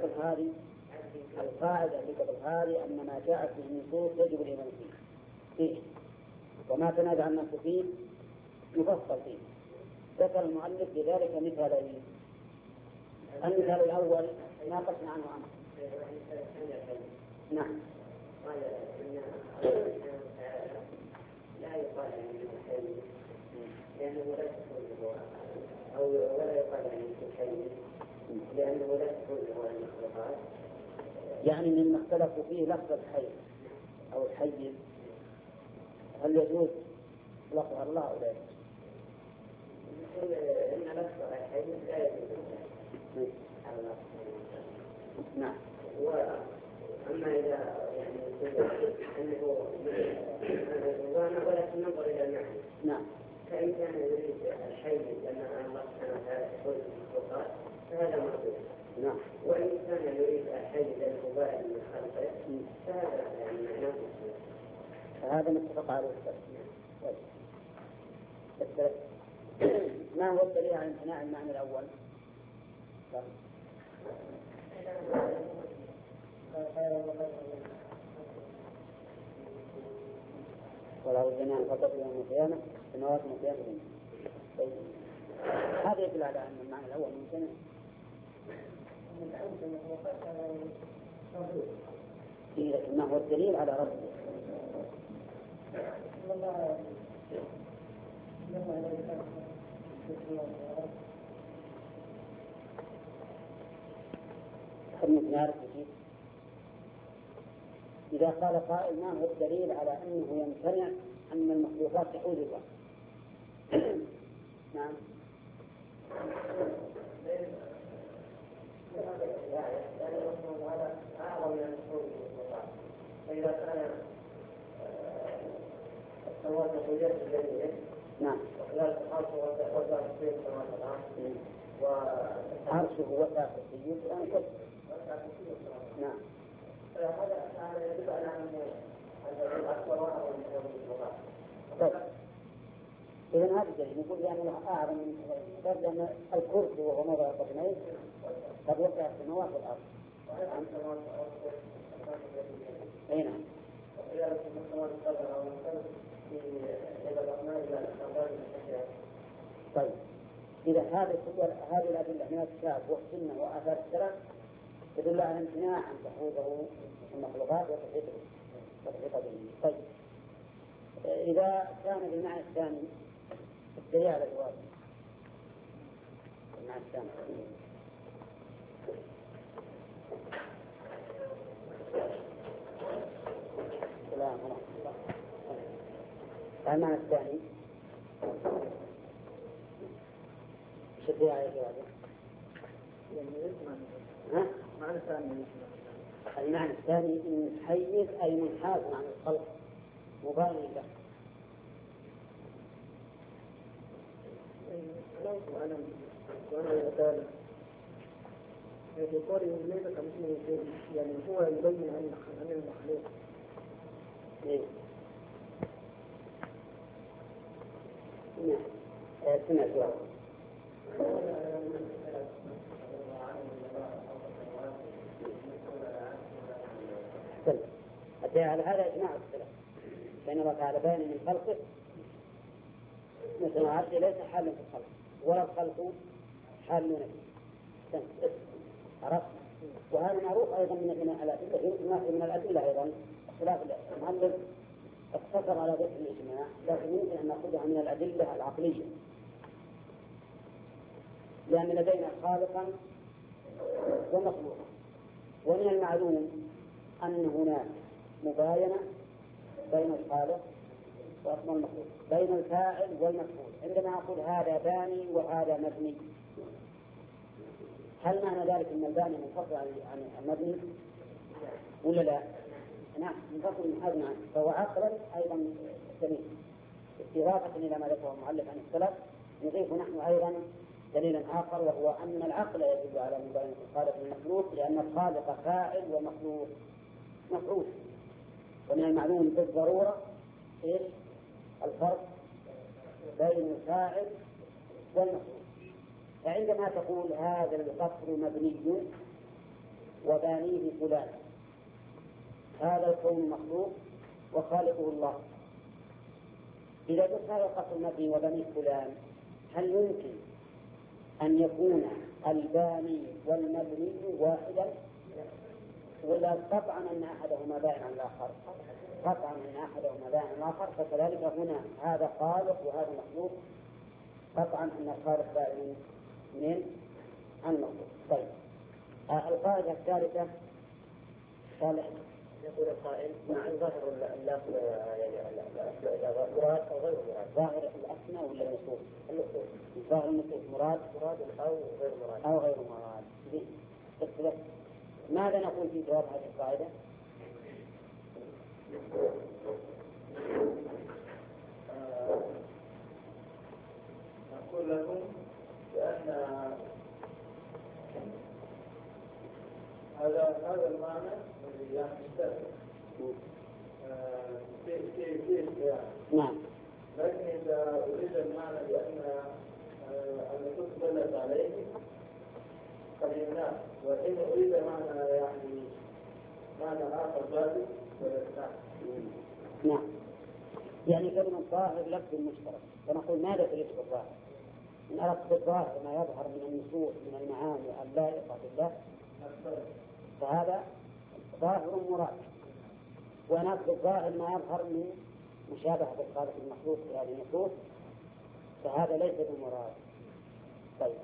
قبل هذه أن ما جاءت في النصوص يجب الإيمان فيه وما تنازع الناس فيه يفصل فيه. ذكر المؤلف بذلك مثالين. المثال الأول ناقشنا عنه أمر. نعم. قال لا يقال أنه حي لأنه لا تكون له أو ولا يقال أنه حي لأنه لا تكون له المخلوقات. يعني مما اختلفوا فيه لفظ الحي أو الحي هل يجوز لفظ الله أو لا يجوز؟ إن لفظ الحي لا يجوز. نعم. أما إذا يعني أنه ولكن ننظر إلى المعنى. نعم. فإن كان يريد الحي لما الله سبحانه وتعالى يقول المخلوقات فهذا مقبول. نعم. وإن كان يريد الحي لأنه بائن من خلقه فهذا يعني معناه. فهذا متفق عليه. ما هو الدليل على امتناع المعنى الأول؟ ولا الجنان فقط يوم القيامة سماوات القيامة. هذا يدل على أن المعنى الأول ممتنع. لكن ما هو الدليل على رده؟ إذا قال قائل ما هو الدليل على أنه يمتنع أن المخلوقات تحوز الله؟ نعم. فإذا كان السماوات موجودة في جميعه نعم. وكذلك العرش وسع في السماوات والأرض وعرشه وسع كرسيه الآن نعم. هذا يدل على أنه أكبر وأعظم من المخلوقات. طيب إذا هذا الدليل يقول لأنه أعظم من لأن الكرسي وهو موضع القدمين قد وسع السماوات والأرض. أي نعم. طيب إذا هذه الأدلة من الكتاب والسنة وآثار السلف تدل على امتناع أن تحوزه المخلوقات وتحيط به. طيب إذا كان بالمعنى الثاني الدليل على الجواب المعنى الثاني المعنى الثاني ايش الدليل على الجواب؟ المعنى الثاني إن حيز أي منحاز عن الخلق مبالغ له. وأنا يتالى يقول ليس كمثله شيء يعني هو يبين عن المخلوق. نعم. سمع الجواب. على هذا إجماع السلف بين الله تعالى بين من خلقه مثل عبده ليس حالا في الخلق ولا الخلق حالون فيه. عرفت؟ وهذا معروف أيضا من الأدلة من الأدلة أيضا خلاف المؤلف اقتصر على ذكر الإجماع لكن يمكن أن نأخذها من الأدلة العقلية لأن لدينا خالقا ومخلوقا ومن المعلوم أن هناك مباينة بين الخالق والمخلوق بين الفاعل والمفعول. عندما أقول هذا باني وهذا مبني هل معنى ذلك أن الباني منفصل عن المبني ولا لا؟ نعم منفصل من هذا عنه فهو عقلا أيضا سليم. استضافة إلى ما ذكره المؤلف عن السلف نضيف نحن أيضا دليلا آخر وهو أن العقل يدل على مباينة الخالق والمخلوق لأن الخالق فاعل والمخلوق مفعول. ومن المعلوم بالضرورة إيش الفرق بين الفاعل والمفعول. فعندما تقول هذا القصر مبني وبانيه فلان هذا الكون مخلوق وخالقه الله. إذا قلت هذا القصر مبني وبنيه فلان هل يمكن أن يكون الباني والمبني واحدا ولا قطعا أن أحدهما باين عن الآخر؟ قطعا أن أحدهما باين عن الآخر. فكذلك هنا هذا خالق وهذا مخلوق قطعا أن الخالق باين من المخلوق. طيب القاعدة الثالثة صالح يقول القائل مع ظاهر اللفظ مراد أو غير مراد. ظاهر الأسماء ولا النصوص؟ النصوص. ظاهر النصوص مراد أو غير مراد. ماذا نقول في جواب هذه القاعدة؟ أقول لكم بأن هذا المعنى يعني في نعم. لكن إذا أريد المعنى بأن النصوص دلت عليه قدمناه وإن أريد معنى يعني معنى آخر ذلك فلا. نعم. يعني كلمة ظاهر لفظ مشترك فنقول ماذا تريد بالظاهر؟ إن أردت بالظاهر ما يظهر من النصوص من المعاني اللائقة بالله فهذا ظاهر مراد، وإن أردت بالظاهر ما يظهر من مشابهة الخالق المخلوق في هذه النصوص فهذا ليس بمراد. طيب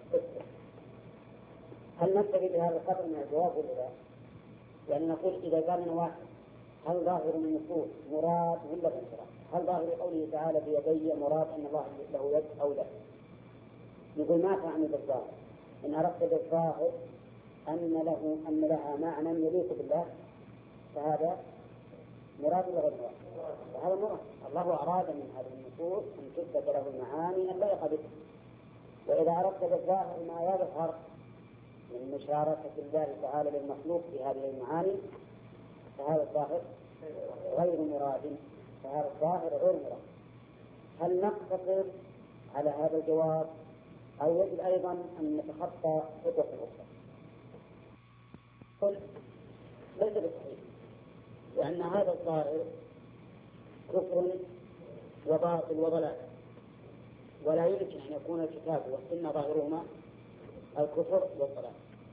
هل نكتفي بهذا القدر من الجواب ولا لا؟ يعني نقول إذا قال لنا واحد هل ظاهر النصوص مراد ولا غير مراد؟ هل ظاهر قوله تعالى بيدي مراد أن الله له يد أو لا؟ نقول ما تعني بالظاهر. إن أردت بالظاهر أن لها معنى يليق بالله فهذا مراد ولا غير مراد؟ فهذا مراد. الله أراد من هذه النصوص أن تثبت له المعاني اللائقة به. وإذا أردت بالظاهر ما يظهر من مشاركة الله تعالى للمخلوق في هذه المعاني فهذا الظاهر غير مراد. فهذا الظاهر غير مراد. هل نقتصر على هذا الجواب أو يجب أيضا أن نتخطى خطوة أخرى؟ قل ليس بصحيح، لأن هذا الظاهر كفر وباطل وضلال، ولا يمكن أن يكون الكتاب والسنة ظاهرهما الكفر والضلال.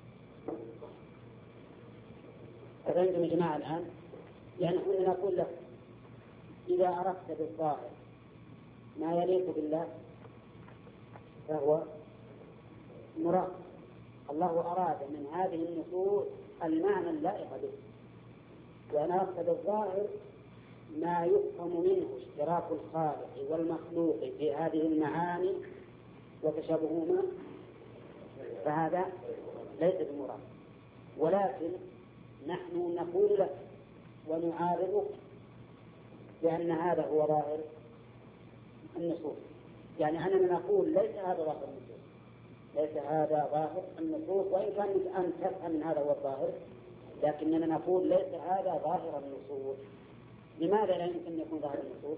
فعندنا يا جماعة الآن يعني كنا نقول لك إذا أردت بالظاهر ما يليق بالله فهو مراد. الله أراد من هذه النصوص المعنى اللائق به، وأن أردت بالظاهر ما يفهم منه اشتراك الخالق والمخلوق في هذه المعاني وتشابههما فهذا ليس بمراد. ولكن نحن نقول لك ونعارضك بأن هذا هو ظاهر النصوص. يعني أننا نقول ليس هذا ظاهر النصوص، ليس هذا ظاهر النصوص، وإن كان أن تفهم من هذا هو الظاهر، لكننا نقول ليس هذا ظاهر النصوص. لماذا لا يمكن أن يكون ظاهر النصوص؟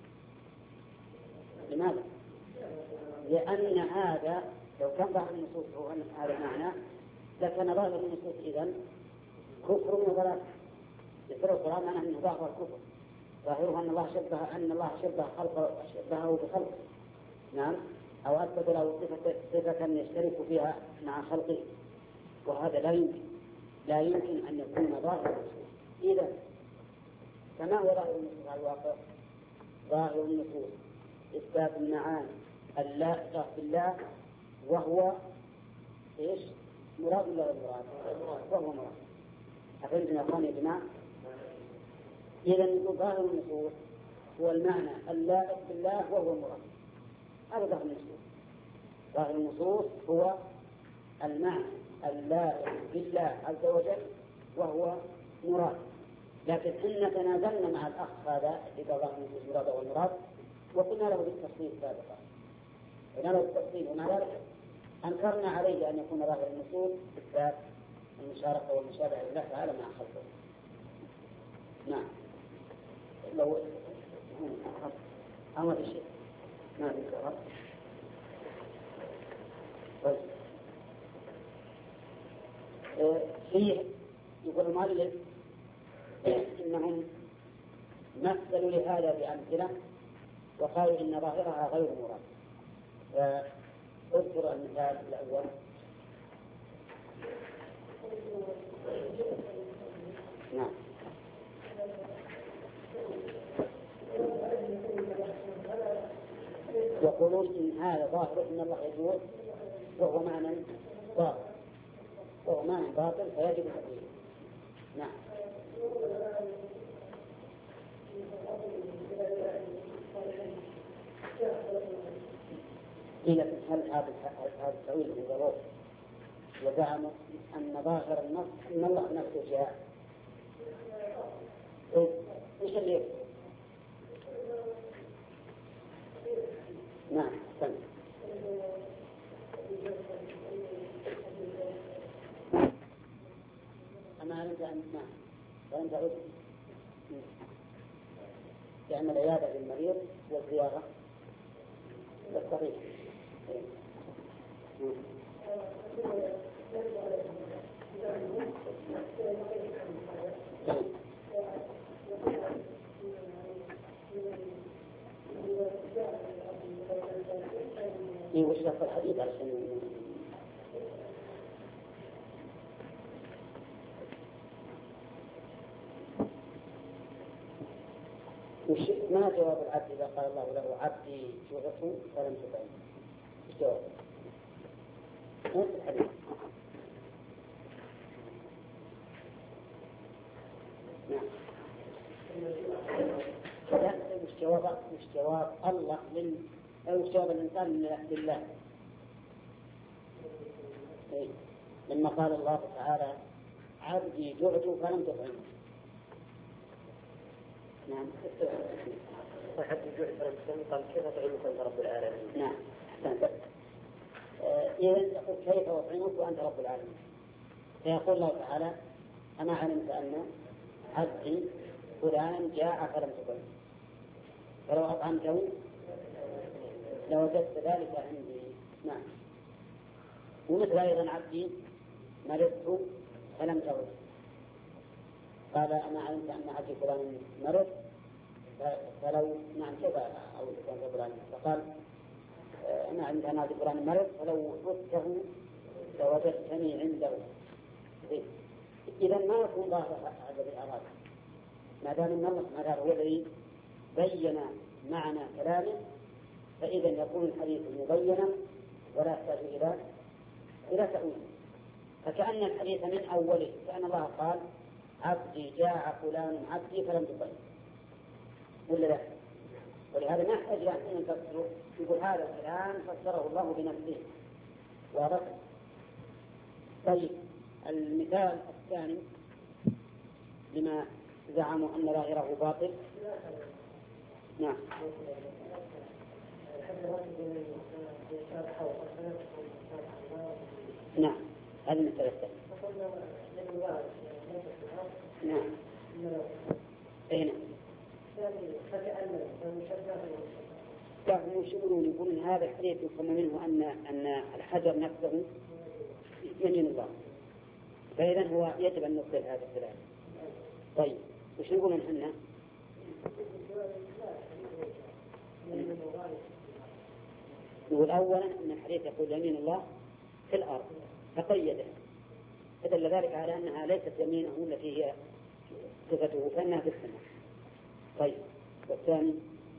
لماذا؟ لأن هذا لو كان ظاهر النصوص هو هذا المعنى لكان ظاهر النصوص إذن كفر وضلال. يقول القرآن معناه أنه ظاهر الكفر، ظاهره أن الله شبه خلقه شبهه بخلقه، نعم، أو أثبت له صفة يشترك فيها مع خلقه، وهذا لا يمكن أن يكون ظاهر النصوص. إذا فما هو ظاهر النصوص على الواقع؟ ظاهر النصوص إثبات المعاني اللائقة بالله، وهو إيش؟ مراد ولا غير مراد؟ وهو مراد. أفهمتم يا أخواني يا جماعة؟ إذا يكون ظاهر النصوص هو المعنى اللائق بالله وهو مراد. هذا ظاهر النصوص. ظاهر النصوص هو المعنى اللائق بالله عز وجل وهو مراد. لكن إن تنازلنا مع الأخ هذا إذا ظاهر النصوص مراد والمراد، وقلنا له بالتفصيل سابقا، قلنا له بالتفصيل، ومع ذلك أنكرنا عليه أن يكون ظاهر النصوص إثبات المشاركة والمشابهة لله تعالى مع خلقه. نعم. لو أمر الشيء ما ذكر. طيب فيه يقول المؤلف إنهم مثلوا لهذا بأمثلة وقالوا إن ظاهرها غير مراد. اذكر المثال الأول. نعم. يقولون إن هذا ظاهر إن الله يجوز وهو معنى باطل، وهو معنى باطل فيجب تقليده. نعم. قيل هل هذا التأويل من ضرورة وزعموا أن ظاهر النص أن الله نفسه جاء. إيش اللي يكتب؟ نعم. سمع. أما أنت نعم وأنت عد تعمل عيادة للمريض والزيارة بالطريق. إيه وش لفظ الحديث علشان ما جواب العبد إذا قال الله له عبدي شغفه فلم تطعمه؟ ايش جوابه؟ نفس الحديث. نعم. لا، مش جواب الله أو جواب الإنسان لله. لما قال الله تعالى عبدي جعت فلم تطعمه. نعم. عبدي جعت فلم تطعمه قال كيف أطعمك أنت رب العالمين؟ نعم. إذا يقول كيف أطعمك وأنت رب العالمين؟ فيقول الله تعالى أما علمت أن عبدي فلان جاع فلم تطعمه، فلو أطعمته لوجدت ذلك عندي. نعم. ومثل أيضا عبدي مرضت فلم تعد، قال أنا علمت أن عبدي فلان مرض فلو نعم كذا أو فلان، فقال أنا علمت أن عبدي فلان مرض فلو عدته لوجدتني عنده. إذا ما يكون ظاهر هذا الأراضي ما دام أن الله سبحانه هو الذي بين معنى كلامه، فإذا يكون الحديث مبينا ولا يحتاج إلى تأويل. فكأن الحديث من أوله كأن الله قال عبدي جاع فلان عبدي فلم تطعمه ولا لا؟ ولهذا ما يحتاج إلى أن نفسره، يقول هذا الكلام فسره الله بنفسه. واضح؟ طيب المثال الثاني لما زعموا أن ظاهره باطل. نعم. نعم هذه المسألة الثانية. نعم. أين؟ هم يقولون هذا الحديث يفهم منه أن الحجر نفسه يمين الله، فإذا هو يجب أن نقبل هذا الكلام. طيب وش نقول نحن؟ نقول أولا أن الحديث يقول يمين الله في الأرض فقيده، فدل ذلك على أنها ليست يمينه التي هي صفته فإنها في السماء. طيب والثاني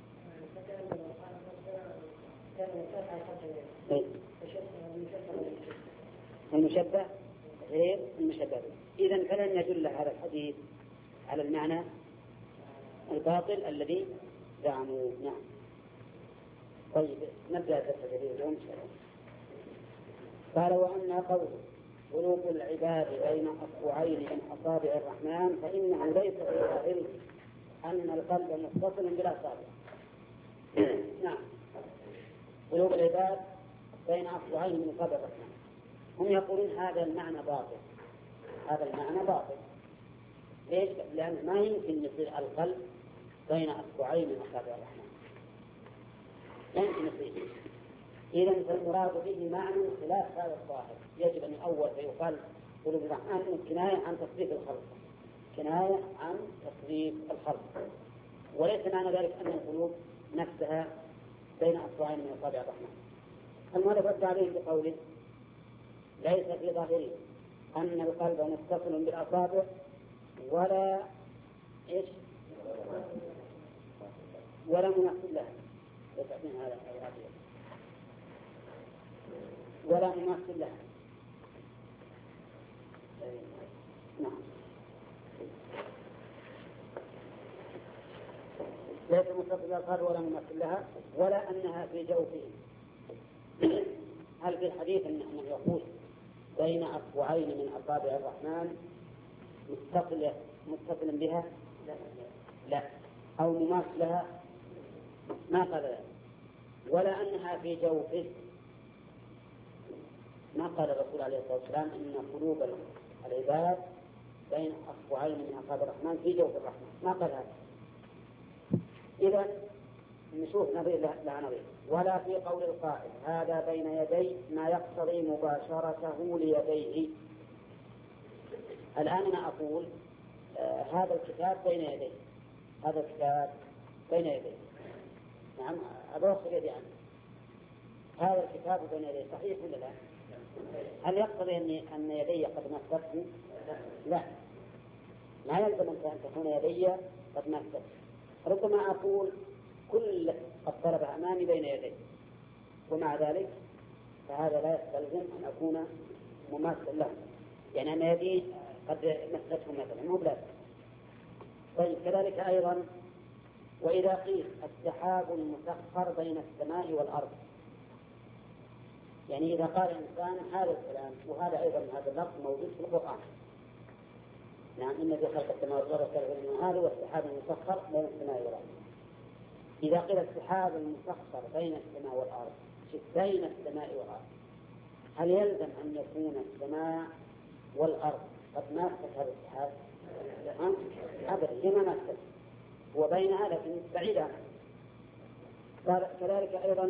المشبه غير المشبه. إذن فلن يدل هذا الحديث على المعنى الباطل الذي زعموا. نعم. طيب نبدأ درس الجديد اليوم إن شاء الله. قال وأما قوله قلوب العباد بين أصبعين من أصابع الرحمن فإنه ليس بظاهره أن القلب متصل بالأصابع. نعم. قلوب العباد بين أصبعين من أصابع الرحمن، هم يقولون هذا المعنى باطل. هذا المعنى باطل. ليش؟ لأن ما يمكن يصير القلب بين أصبعين من أصابع الرحمن، لا يمكن يصير. إذن فالمراد به معنى خلاف هذا الظاهر. يجب أن يؤول فيقال قلوب الرحمن كناية عن تصريف الخلق، كناية عن تصريف الخلق، وليس معنى ذلك أن القلوب نفسها بين أصبعين من أصابع الرحمن. المؤلف رد عليه بقوله ليس في ظاهره أن القلب متصل بالأصابع ولا إيش ولا مماثل لها. هذا ولا مماثل لها. نعم. ليس متصل بالأصابع ولا مماثل لها ولا أنها في جوفه. هل في الحديث أنه يقول بين أصبعين من أصابع الرحمن متصل بها؟ لا. أو مماثل لها؟ ما قال ذلك. ولا أنها في جوفه، ما قال الرسول عليه الصلاة والسلام إن قلوب العباد بين أصبعين من أصابع الرحمن في جوف الرحمن، ما قال هذا. إذا نشوف نظير لا نظير. ولا في قول القائل هذا بين يدي ما يقتضي مباشرته ليديه. الآن أنا أقول هذا الكتاب بين يدي، هذا الكتاب بين يدي. نعم أبوصل يدي عنه، هذا الكتاب بين يدي صحيح ولا لا؟ هل يقتضي أن يدي قد مسته؟ لا، لا يلزم أن تكون يدي قد مسته. ربما أقول كل الطلبة أمامي بين يدي، ومع ذلك فهذا لا يستلزم أن أكون مماثلا لهم، يعني أن يدي قد مستهم مثلا، مو بلازم. طيب كذلك أيضا وإذا قيل السحاب المسخر بين السماء والأرض، يعني إذا قال الإنسان هذا الكلام، وهذا أيضا هذا اللفظ موجود في القرآن، نعم إن في خلق السماوات والأرض هذا والسحاب المسخر بين السماء والأرض. إذا قيل السحاب المسخر بين السماء والأرض، بين السماء والأرض، هل يلزم أن يكون السماء والأرض قد ماست هذا السحاب؟ أبدا، لما ماست؟ هو بينها لكن بعيد عنها. كذلك أيضا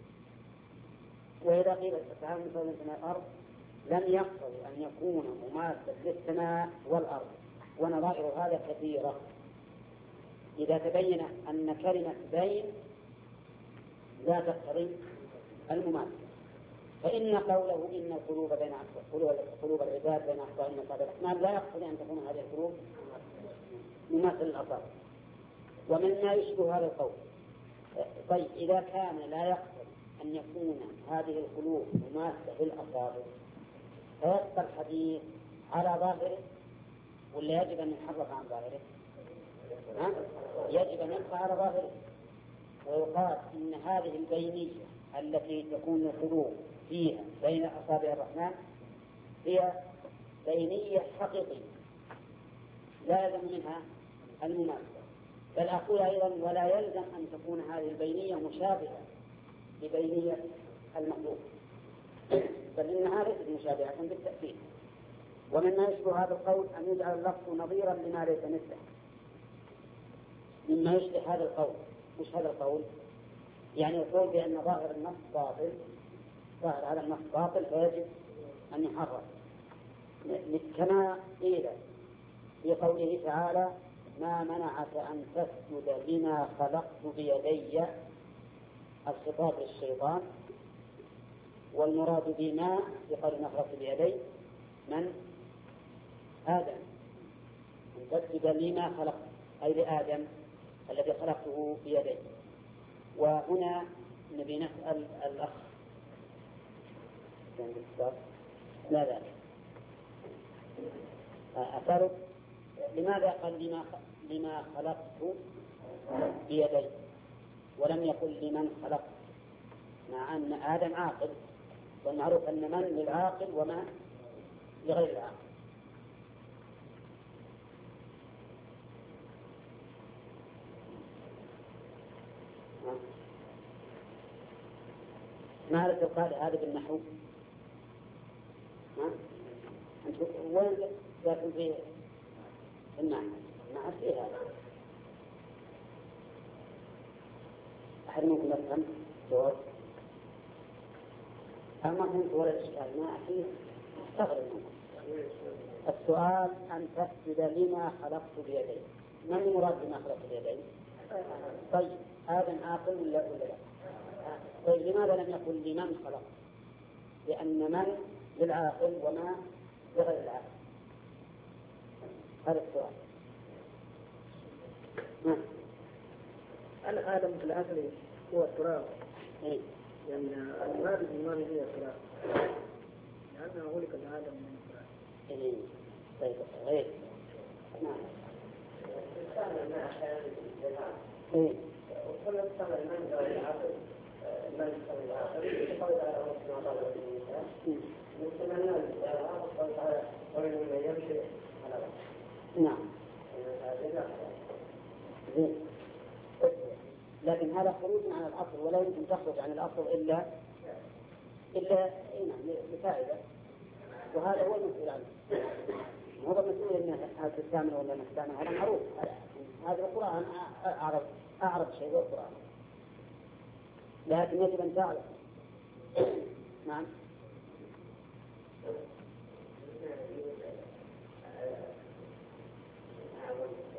وإذا قيل السحاب المسخر بين السماء والأرض لم يقتضي أن يكون مماثلا للسماء والأرض، ونظائر هذا كثيرة إذا تبين أن كلمة بين لا تقتضي المماثلة. فإن قوله إن القلوب بين قلوب العباد بين أصبع من أصابع الرحمن لا يقتضي أن تكون هذه القلوب مماثلة للأصابع، ومما يشبه هذا القول. طيب إذا كان لا يقتضي أن يكون هذه القلوب مماثلة للأصابع فيبقى الحديث على ظاهره ولا يجب أن يحرف عن ظاهره؟ يجب أن يبقى على ظاهره، ويقال إن هذه البينية التي تكون القلوب فيها بين أصابع الرحمن هي بينية حقيقية لا يلزم منها المماثلة. بل أقول أيضا ولا يلزم أن تكون هذه البينية مشابهة لبينية المخلوق، بل إنها ليست مشابهة بالتأكيد. ومما يشبه هذا القول أن يجعل اللفظ نظيرا لما ليس مثله، مما يشبه هذا القول. مش هذا القول يعني يقول بأن ظاهر النص باطل، ظاهر هذا النص باطل فيجب أن يحرر، كما قيل في قوله تعالى ما منعك أن تسجد لما خلقت بيدي، الخطاب للشيطان، والمراد بما بقول ما خلقت بيدي من آدم، أن تسجد لما خلقت أي لآدم الذي خلقته بيدي. وهنا نبي نسأل الأخ لا أسألك لماذا قال لما خلقت بيدي ولم يقل لمن خلقت، مع أن آدم عاقل، والمعروف أن من للعاقل وما لغير العاقل. ما هذا القاعدة هذا بالنحو؟ أنت وين لكن في النحو ما في هذا؟ أحد ممكن يفهم جواب؟ أما فهمت ولا الإشكال ما فيه استغرب. السؤال أن تسجد لما خلقت بيدي، ما المراد بما خلقت بيدي؟ طيب آدم عاقل ولا لا؟ طيب لماذا لم يقل لمن خلق؟ لأن من للعاقل وما لغير العاقل. هذا السؤال. آدم في الأصل هو التراب، لأن المراد بالإيمان هي التراب، لأنه خلق آدم من التراب. طيب غير نعم. وكل يستعمل من ذوي العقل من ذوي العقل يقول على ربنا طالب الإنسان يستمعنا للساعة وقال تعالى ومن من يمشي على ربه. نعم. لكن هذا خروج عن الأصل، ولا يمكن تخرج عن الأصل إلا لفائدة، وهذا هو المسؤول عنه. هو المسؤول أن هل تستعمل ولا ما تستعمل، هذا معروف. هذا القرآن أعرف شيء هو القرآن، لكن يجب أن تعلم. نعم.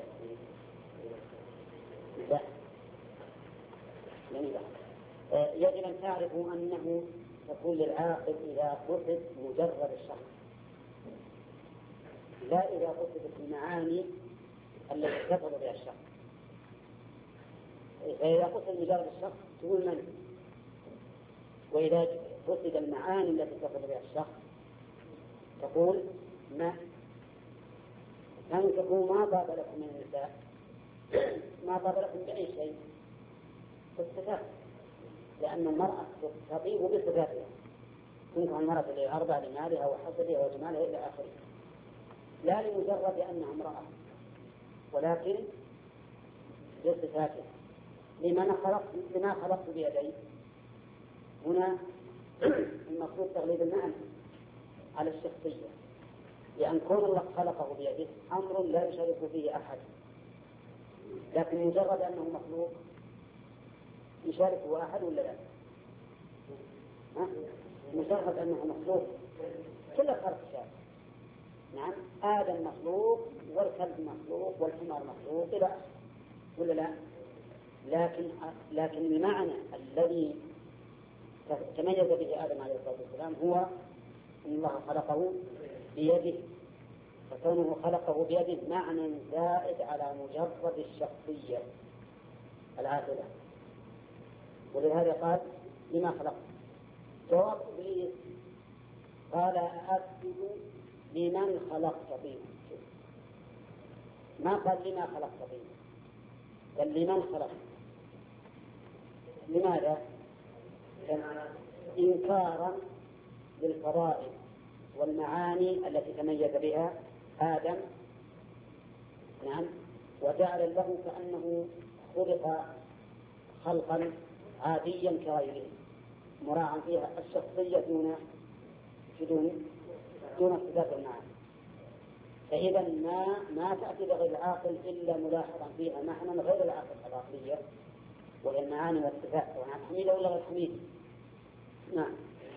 لا. إذا تعرفوا أنه تكون للعاقل إذا قصد مجرد الشخص، لا إذا قصدت المعاني التي تفضل بها الشخص. فإذا قصد مجرد الشخص تقول من، وإذا قصد المعاني التي تفضل بها الشخص تقول ما. تقول ما طاب لكم من النساء، ما طاب لكم بأي شيء بالصفات، لأن المرأة تطيب بصفاتها، تنكح المرأة لأربع لمالها وحسبها وجمالها إلى آخره، لا لمجرد أنها امرأة ولكن بصفاتها. لما خلقت بيدي هنا المقصود تغليب المعنى على الشخصية، لأن كون الله خلقه بيده أمر لا يشارك فيه أحد، لكن مجرد أنه مخلوق يشاركه أحد ولا لا؟ مجرد أنه مخلوق كل الخلق شارك. نعم، آدم مخلوق والكلب مخلوق والحمار مخلوق إلى آخره ولا لا؟ لكن المعنى الذي تميز به آدم عليه الصلاة والسلام هو أن الله خلقه بيده، فكونه خلقه بيده معنى زائد على مجرد الشخصية العاقلة. ولهذا قال لما خلقت. جواب إبليس قال أسجد لمن خلقت طينا، ما قال لما خلقت طينا، بل لمن خلقت. لماذا؟ إنكارا للفضائل والمعاني التي تميز بها آدم. نعم، وجعل له كأنه خلق خلقا عاديا كغيره، مراعا فيها الشخصية دون الصفات والمعاني. فإذا ما تأتي بغير العاقل إلا ملاحظا فيها معنى غير العاقل العقلية، وهي المعاني والصفات، سواء حميدة ولا غير حميدة. نعم،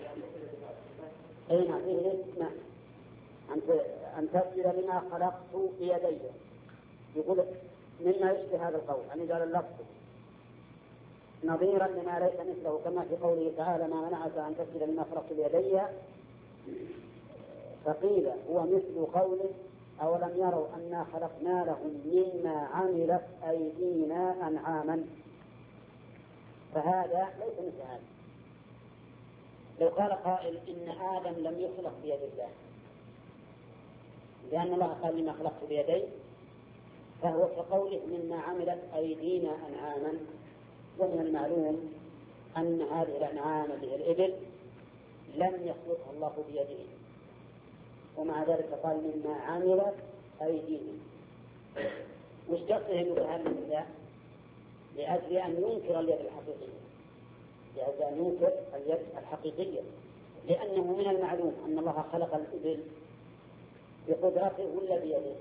أي نعم، نعم، أن تسجد لما خلقت بيدي. يقول مما يشبه هذا القول أن قال اللفظ نظيرا لما ليس مثله، كما في قوله تعالى ما منعك أن تسجد لما خلقت بيدي، فقيل هو مثل قوله أولم يروا أنا خلقنا لهم مما عملت أيدينا أنعاما، فهذا ليس مثل هذا. لو قال قائل إن آدم لم يخلق بيد الله، لأن الله قال لما خلقت بيدي، فهو كقوله مما عملت أيدينا أنعاما، ومن المعلوم أن هذه الأنعام اللي هي الإبل لم يخلقها الله بيده، ومع ذلك قال مما عملت أيدينا. وش قصده بهذا المثال؟ لأجل أن ينكر اليد الحقيقية، لأجل أن ينكر اليد الحقيقية، لأنه من المعلوم أن الله خلق الإبل بقدرته ولا بيده؟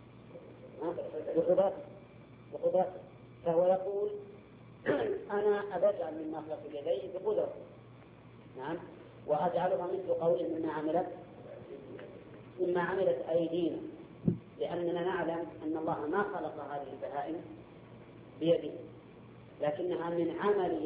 بقدرته. فهو يقول أنا أجعل مما خلق بيدي بقدرته، نعم، وأجعلها مثل قوله مما عملت أيدينا، لأننا نعلم أن الله ما خلق هذه البهائم بيده، لكنها من عمل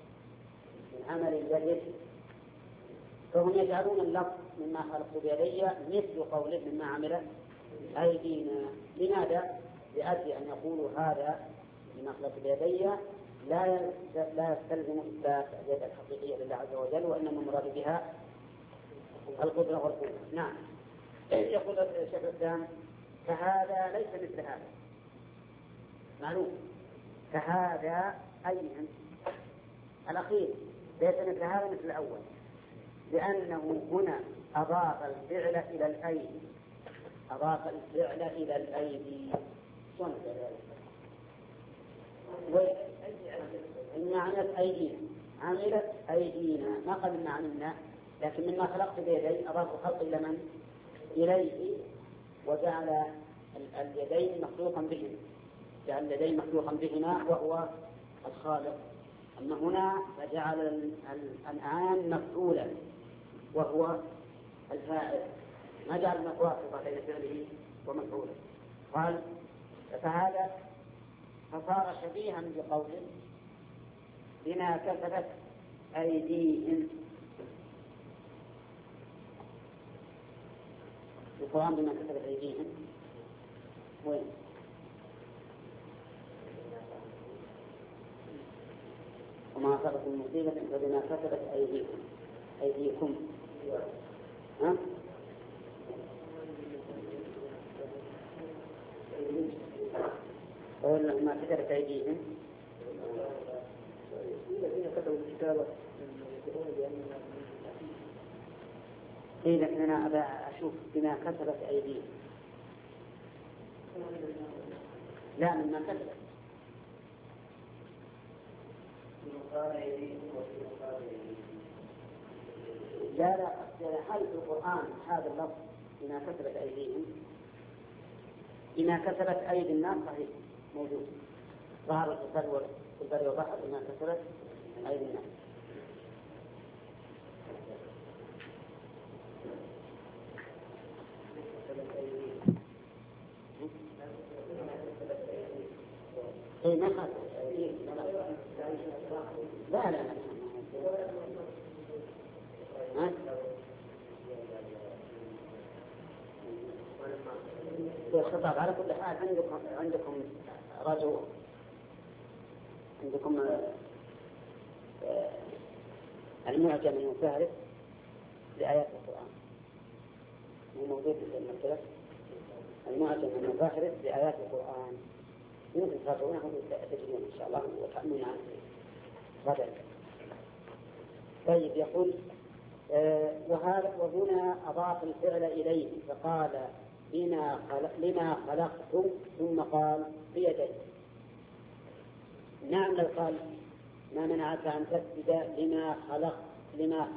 يده، فهم يجعلون اللفظ مما خلقت بيدي مثل قوله مما عملت أيدينا. لماذا؟ لأجل أن يقولوا هذا مما خلقت بيدي لا يستلزم إثبات اليد الحقيقية لله عز وجل، وإنما المراد بها القدرة والقوة. نعم. يقول الشيخ الإسلام فهذا ليس مثل هذا، معلوم، فهذا أي الأخير ليس مثل هذا مثل الأول، لأنه هنا أضاف الفعل إلى الأيدي. شلون إن عملت أيدينا ما قال إن عملنا، لكن مما خلقت بيدي أضاف الخلق إلى من؟ إليه، وجعل اليدين مخلوقا بهما وهو الخالق. أما هنا فجعل الأنعام مفعولا وهو الفاعل، ما جعل واسطة بين فعله ومفعوله. قال فصار شبيها بقوله بما كسبت أيديهم. القرآن بما كتبت أيديهم وين؟ وما أصابكم مصيبة فبما كتبت أيديكم. ها؟ قول ما كتبت أيديهم. الذين كتبوا الكتاب إيه لكن أنا أبى أشوف بما كتبت أيديهم. لا مما كتبت. لا هل في القرآن هذا اللفظ بما كتبت أيديهم؟ بما كتبت أيدي الناس صحيح موجود، ظهر في البر والبحر بما كتبت أيدي الناس. إيه ما خاطر لا الخطاب على كل حال عندكم رجل عندكم المعجم المفارق لآيات القرآن موجود في المكتبة. المعجم المفارق لآيات القرآن يمكن تقرؤونه وتجدون إن شاء الله وتأمنون عنه غدا. طيب يقول وهنا أضاف الفعل إليه فقال لما خلقت ثم قال بيدي. نعم لو قال ما منعك أن تسجد لما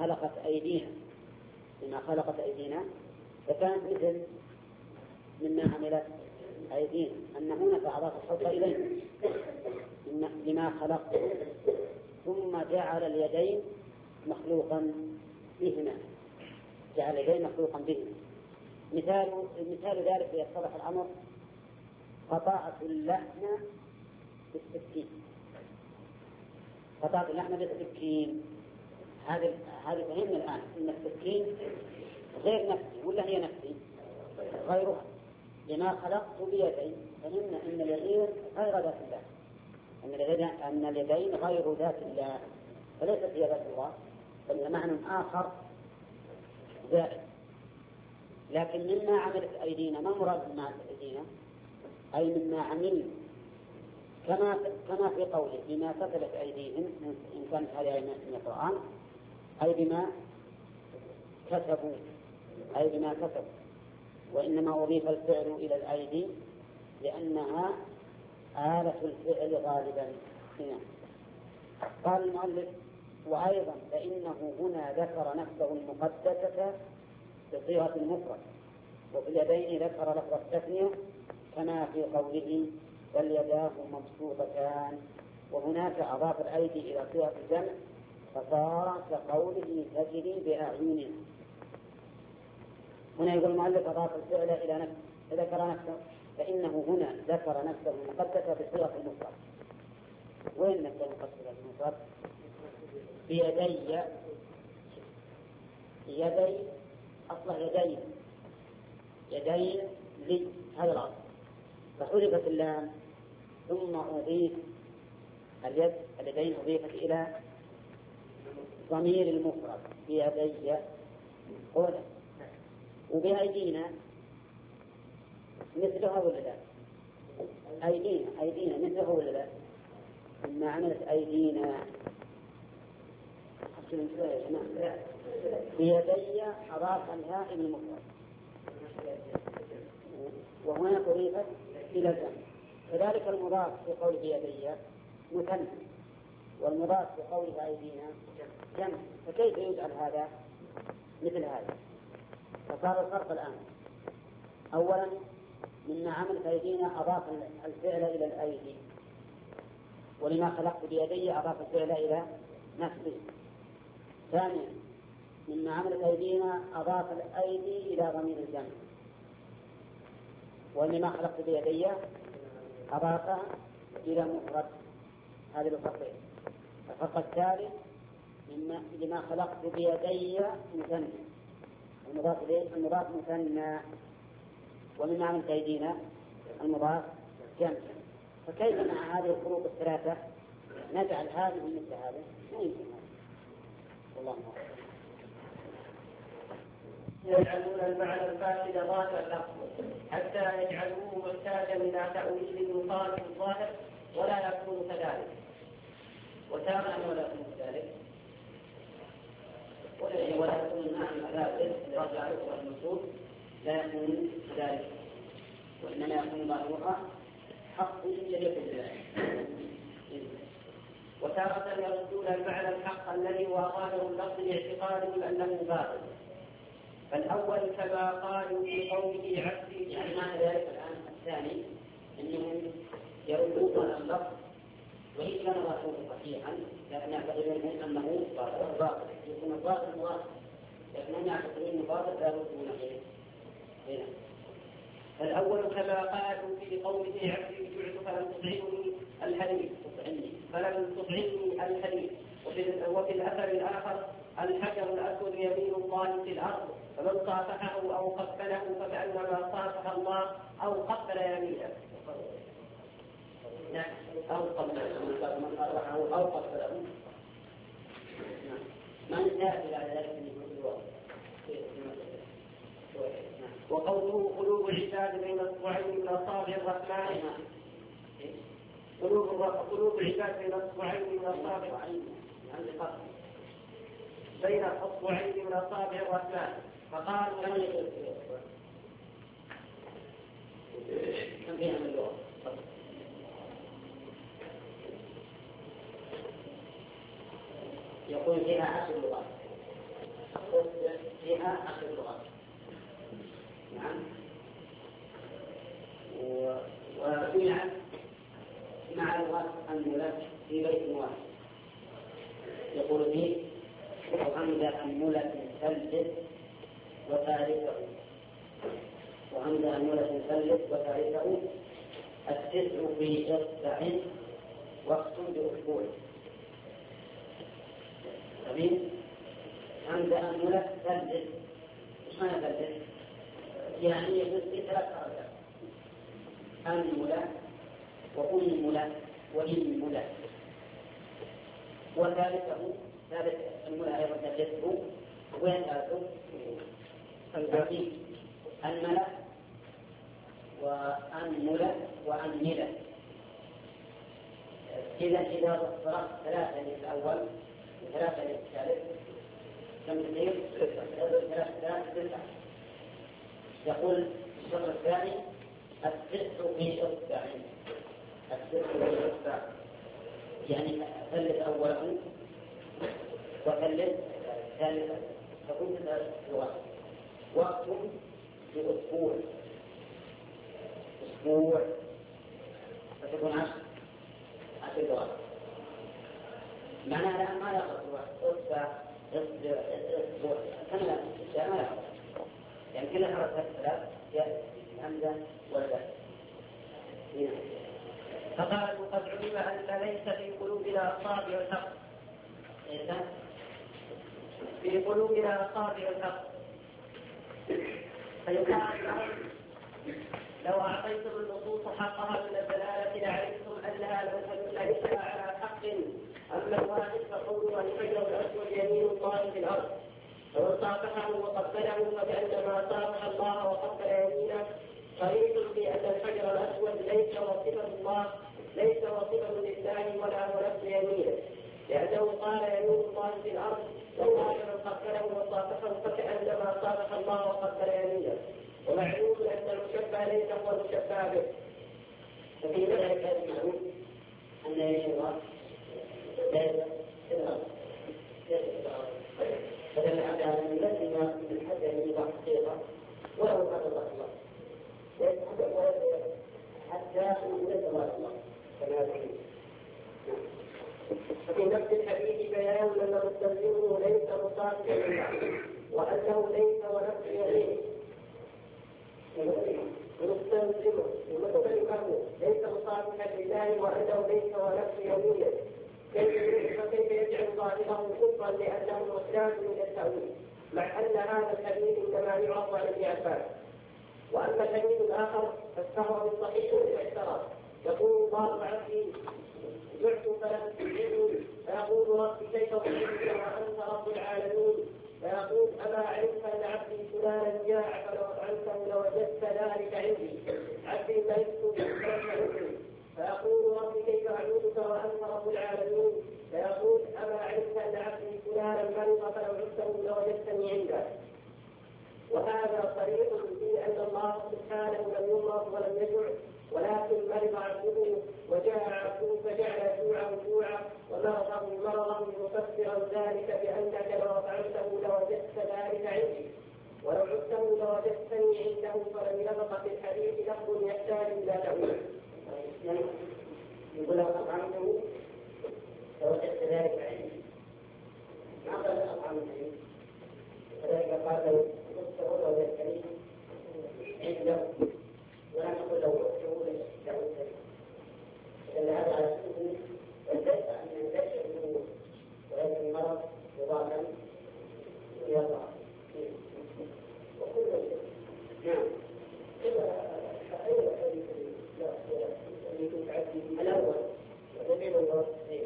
خلقت أيدينا فكانت مثل مما عملت أيدينا أن هنا فأضاف الحب إليه لما خلقت ثم جعل اليدين مخلوقا بهما جعل اليدين مخلوقا بهما. مثال ذلك يتضح الأمر قطعت اللحم بالسكين. قطعت اللحم بالسكين هذه فهمنا الآن أن السكين غير نفسي ولا هي نفسي غيرها. لما خلقت بيدي فهمنا أن اليدين غير ذات الله أن اليدين غير ذات الله فليست هي ذات الله بل معنى آخر زائد. لكن مما عملت أيدينا ما مراد مما أيدينا أي مما عمل كما في قوله بما كتبت أيديهم إن كانت هذه من القرآن أي بما كتبوا وإنما أضيف الفعل إلى الأيدي لأنها آلة الفعل غالبا هنا. قال المؤلف وأيضا فإنه هنا ذكر نفسه المقدسة بصيغة المفرد وفي اليدين ذكر لفظ التثنية كما في قوله بل يداه مبسوطتان وهناك أضاف الأيدي إلى صيغة الجمع فصار كقوله تجري بأعيننا. هنا يقول المؤلف أضاف الفعل إلى نفسه ذكر نفسه فإنه هنا ذكر نفسه المقدسة بصيغة المفرد. وين نفسه المقدسة المفرد؟ بيدي أصله يدين لي هذا الأصل فحذفت اللام ثم أضيف اليدين أضيفت إلى ضمير المفرد بيدي قولا وبأيدينا مثلها ولا لا؟ أيدينا مثلها ولا لا؟ لما عملت أيدينا بيدي أضاف الهاء من المفرد وهنا أضيفت إلى الجمع. كذلك المضاف في قول بيدي مثنى والمضاف في قوله أيدينا جمع فكيف يجعل هذا مثل هذا؟ فصار الفرق الآن أولا مما عملت أيدينا أضاف الفعل إلى الأيدي ولما خلقت بيدي أضاف الفعل إلى نفسه. ثانيا مما عملت أيدينا أضاف الأيدي إلى ضمير الجمع ولما خلقت بيدي أضافها إلى مفرد. هذه الفرقين. الفرق الثالث لما خلقت بيدي مثنى. المضاف مثنى، ومن معنى أيدينا المضاف جمع. فكيف مع هذه الفروق الثلاثة نجعل هذه مثل هذا؟ ما يمكن هذا. والله أعلم. يجعلون المعنى الفاسد ظاهر اللفظ حتى يجعلوه محتاجا الى تاويل يخالف الظاهر ولا يكون كذلك. وتارة ولا يكون كذلك، ولا يكون المعنى الفاسد الرجع والنصوص لا يكون كذلك، وانما يكون ظاهرها حق يليق بالله. وتارة يردون المعنى الحق الذي هو ظاهر اللفظ لاعتقادهم انه باطل. فالأول كما قالوا في قوله عبدي، يعني معنى ذلك الآن الثاني أنهم يردون اللفظ وإن كان ظاهره صحيحا لكن يعتقدون أنه باطل، يكون الباطل مواصل، لكنهم يعتقدون أنه باطل لا يردون إليه. فالأول كما قالوا في قوله عبدي جعت فلم تطعمني الحديث. وفي الأثر الآخر الحجر الأسود يمين الله في الأرض فمن صافحه أو قبله فكأنما صافح الله أو قبل يمينه. أو قبله من صافحه أو قبله. ما نتابع على ذلك من الوقت. وقوله قلوب العباد بين اصبعين من اصابع الرحمن، قلوب العباد بين اصبعين من اصابع بين اصبعين من اصابع الرحمن. فقالوا كم فيها من اللغة؟ يقول فيها 10 لغات، فيها 10 لغات. نعم. وجمع مع لغات الملك في بيت واحد. يقول فيه وحمد الملك ثلث وثالثه، وحمد الملك ثلث وثالثه التسع في إصبع واقسم بأسبوع. جميل. حمد الملك ثلث، ايش معنى ثلث؟ يعني يجوز في 3 حركات: الملك وأم ملك وثالثه ثالث الملك أيضا ثالثه وين ثالثه؟ الباقي الملك وأنملك وأنملك. إذا ضربت 3 للأول و3 للثالث كم تصير؟ 3. يقول الشرط الثاني التسع في إصبع، يعني ثلث أوله وثلث ثالثا تكون 3 لغات. وقت بأسبوع فتكون 10 لغات. معناها الآن ما يأخذ أسبوع كم لا ما يأخذ، يعني كل حركة 3 جاءت همزة ولا. فقالوا قد علم أن ليس في قلوبنا أصابع الحق، في قلوبنا أصابع الحق. فيقال لو أعطيتم النصوص حقها من الدلالة لعلمتم أنها ليس على حق. أما الواحد فقولوا الحجر الأسود يمين الله في الأرض فمن صافحه وقبله فكأنما صافح الله وقبل يمينه. صريح بأن الحجر الأسود ليس وصفا لله ولا هو نفس يمينه، لأنه قال يمين الله في الأرض وقال من قبله وصافحه فكأنما صافح الله وقبل يمينه. ومعلوم أن المشبه ليس هو المشبه به. ففي ذلك المعلوم أن يمين الله ليس في الأرض فدل على أن لازم من الحجر يبقى حقيقة ولو هذا الله حتى ليس الله. ففي نفس الحديث بيان أن مستلزمه ليس مصادقا لله وأنه ليس ونفس يمينه. مستلزمه ليس مصادقا لله وأنه ليس ونفس يمينه. فكيف يجعل ظاهره كفرا لأنه محتاج إلى التأويل، مع أن هذا الحديث إنما يعرض عن ابن عباس. وأما الحديث الآخر فهو صحيح بالاعتراض. يقول الله عبدي جعت فلم تجدني، فيقول رب كيف أجدك وأنت رب العالمين، فيقول أما علمت أن عبدي فلانا جاع فلو أطعمته لوجدت ذلك عندي، عبدي مرضت فلم عندي، فيقول رب كيف أعبدك وأنت رب العالمين، فيقول أما علمت أن عبدي فلانا مرض فلو عدته لوجدتني عنده. وهذا صريح في أن الله سبحانه لم يمرض ولم يجوع، ولكن مرض عبده وجاع عبده فجعل جوعه جوعا ومرضه مرضا، مفسرا ذلك بأنك لو أطعمته لوجدت ذلك عندي، ولو عدته لوجدتني عنده، فلم يبق في الحديث لفظ يحتاج إلى تأويل. يقول لو أطعمته لوجدت ذلك عندي، ما قال أطعمته، فذلك قال لو عدته لوجدتني عنده، ولم يقل لو عدته لوجدتني. لأن هذا على سبيل أن ينتشر الأمور ولكن المرض يضاعف ويضاعف وكل شيء. نعم. أيوة حديث الأول ودليل الوصف.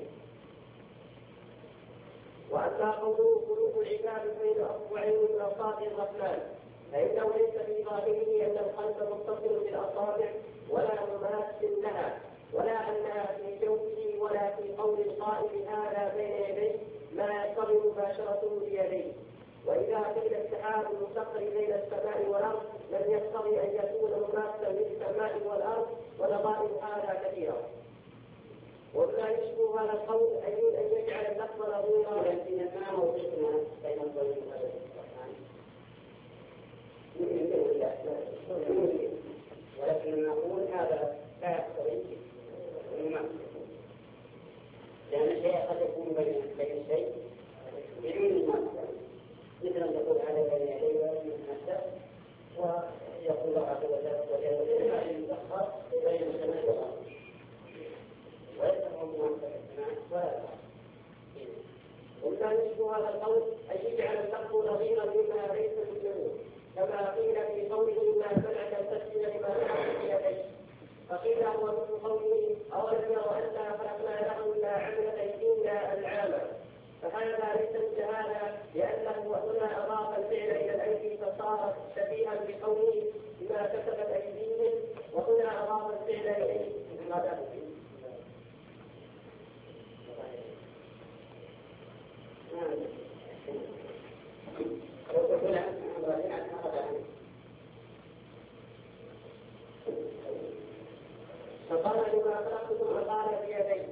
وأما قوله قلوب العباد بين أصبعين من أصابع الرحمن، فإنه ليس في ظاهره أن القلب متصل بالأصابع ولا مماثل لها، ولا أنها في جوفه، ولا في قول القائل هذا بين يديه ما يقتضي مباشرته بيديه. وإذا قيل السحاب المسخر بين السماء والأرض لم يقتضي أن يكون مماثلا للسماء والأرض، ونظائر هذا كثيرا. وما يشبه هذا القول أن يجعل اللفظ نظيرا، لكن ما موقفنا بين الظلم والرحمن ولكن نقول هذا لا يقتضي لأن الشيء قد يكون بين شيء بدون المماثلة، مثل أن يقول هذا بين يديه ومن نفسه، ويقول الله عز وجل هذا المسخر بين السماء والأرض، وليس هو مماثلة السماء ولا الأرض. وما يشبه هذا القول أن يجعل اللفظ نظيرا لما ليس بالجنون، كما قيل في قوله ما منعك أن تسجد لما منعك في يديك، فقيل هو مثل قوله أولم يروا أنا خلقنا لهم إلا عملت أيدينا أنعاما، فهذا ليس الجهالة، لأنه هنا أضاف الفعل إلى الأيدي فصار شبيها بقوله بما كسبت أيديهم، وهنا أضاف الفعل إليه بما فقال لما خلقتكم وقال بيدي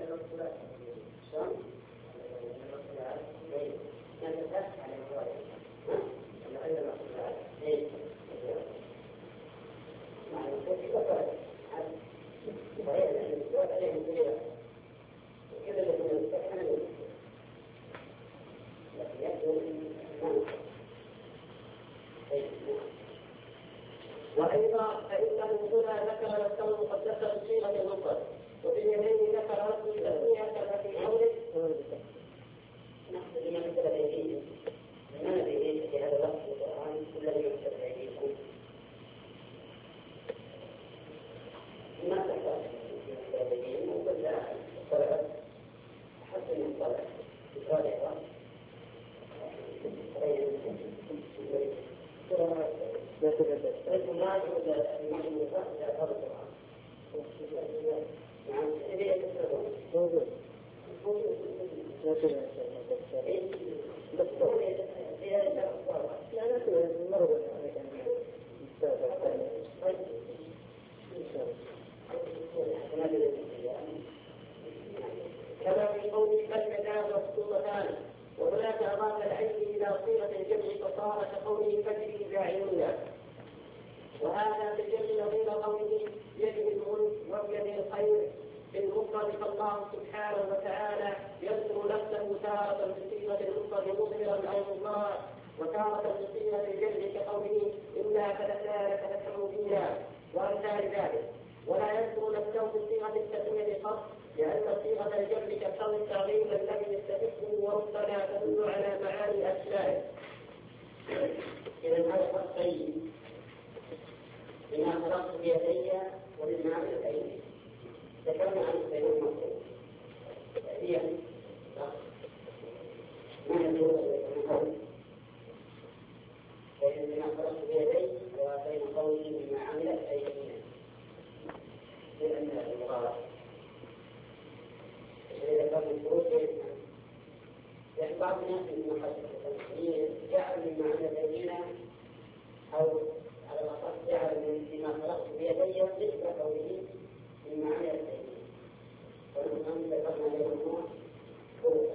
وأيضا فإنه هنا ذكر نفسه مقدسة بصيغة المفرد، وفي اليمين ذكر رسم التسمية كما في قوله نحن لما كتب أيديهم، ما ندري في هذا اللفظ القرآن الذي يكتب أيديكم ما تحتاج إلى أيديهم وقل لا الصلاة حسن الصلاة بصالحة ما يوجد المعلومات إلى هذا القرآن. نعم، إذا يكتبون. كما في قوله بل يداه مبسوطتان، وهناك أضاف العين إلى صيغة الجمع فصار كقوله فجر إذا عيننا، وهذا بالجمع نظير قوله يد الملك وبيد الخير بالمفرد، فالله سبحانه وتعالى يذكر نفسه تارة بصيغة المفرد مظهرا أو مضمرا، وتارة بصيغة الجمع كقوله إنا فلسنا لك نفسه فينا وأمثال ذلك، ولا يذكر نفسه بصيغة التسمية قط لأن صيغة الجمع تقتضي التغليب الذي يستحقه وربما تدل على معاني أشياء. إذا هذا هو الطيب بما خلقت بيدي وبالمعنى الأيدي. ذكرنا عن الطيب المطلوب هي ما يدل بين بما خلقت بيدي وبين قوله بما عملت أيدينا لأن المغارة إذا كان الخروج يعني بعض الناس من محاسبة جعل من معنى أيدينا أو على الأصح جعل من بما خلقت بيدي مثل قوله بما عملت أيدينا ونحن ذكرنا لهم خروجا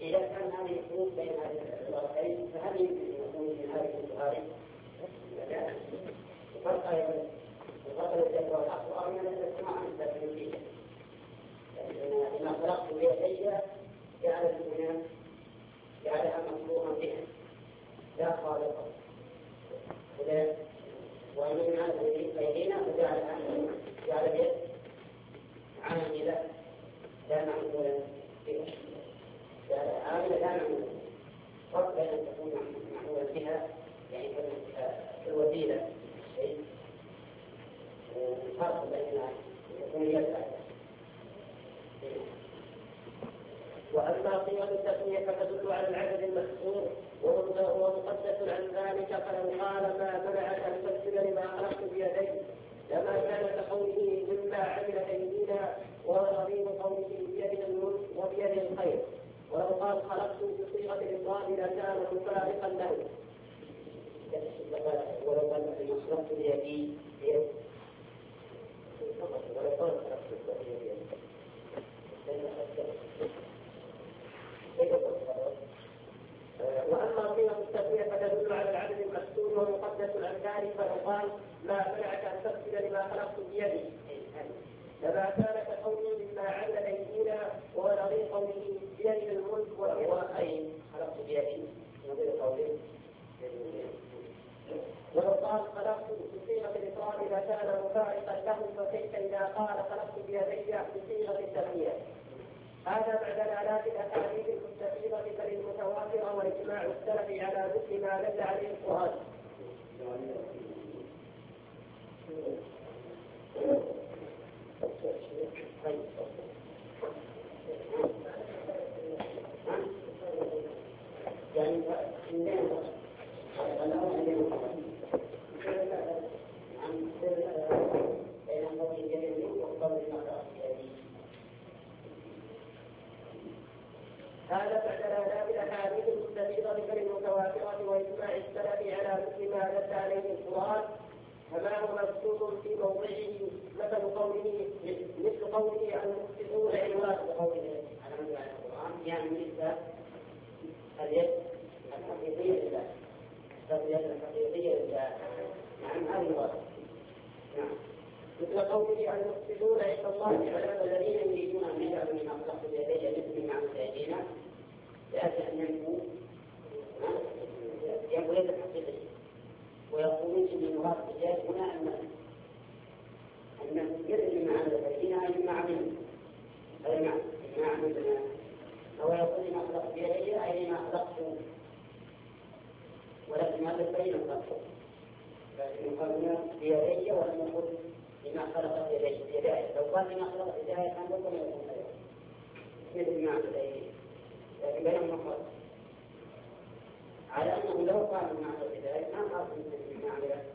إذا كان هذه الحروف بين هذه العبارتين فهل يمكن أن يكون من هذه السؤال؟ الفرق الذي هو الأصل من الاستثناء عن التكليفية. لما خلقت بيدي جعل الدنيا جعلها مصروفا بها لا خالقا. ومن هذه بيدينا فجعل اليد عاملة لا معمولا بها. جعل عاملة لا معمولا. فرق بين أن تكون معمولا بها يعني الوسيلة فرق بين يكون يسعى. وأما قيمة التسمية فتدل على العدد المحصور وهو مقدس عن ذلك، فلو قال ما منعك أن تسجد لما خلقت بيدي لما كان كقوله مما عمل أيدينا وغريب قوله بيد الملك وبيد الخير. ولو قال خلقت بصيغة الإفراد لكان مفارقا له. ولو قال خلقت بيدي وأما قيمة التسمية فتدل على العدد المحسون ومقدس الأذكار، فلو قال ما منعك أن تسجد لما خلقت بيدي لما كان كقوله مما عمل أيدينا ونظير قوله بيد الملك أي خلقت بيدي نظير قوله. ولو قال خلقت بصيغة الإفراد لكان مفارقا له، فكيف إذا قال خلقت بيدي بصيغة التسمية؟ هذا مع دلالات الأحاديث المستفيضة بل المتواترة وإجماع السلف على مثل ما دل عليه القرآن. هذا بعد دلالات الأحاديث المستفيضة بل المتواترة وإجماع السلف على مثل ما دل عليه القرآن، فما هو مبسوط في موضعه مثل قوله المفسدون عباد قوله على مدى القرآن يعني مثل اليد الحقيقية لله. اليد الحقيقية لله عن هذه الوصف. نعم. مثل قوله المفسدون عند الله على الذين يريدون أن يجعلوا من أخلاق بيديه مثل ما عمل أيدينا لأجل أن ينفوا يد الحقيقية ويقولون إن مراد الرجال هنا أن يد ما عمل أيدينا أي ما عمل أي ما عملنا أو يقول ما أخلاق بيديه أي ما أخلاقه ولكن هذا البين الخلق لكن يقولون بيديه ولم يقل لما خلق يديه. لو قال لما خلق يديه كان ربما يكون خيرا مثل ما عمل أيديه، لكن بينهم مخرج على أنه لو قال لما عمل يديه ما خلق مثل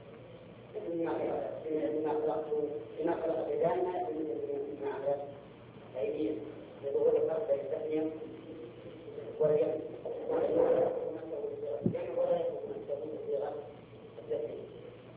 ما خلقته لما خلق يديه ما يكون مثل ما عمل أيديه لظهور الفرق بين التسمية واليد ولا يكون صيغة التسمية.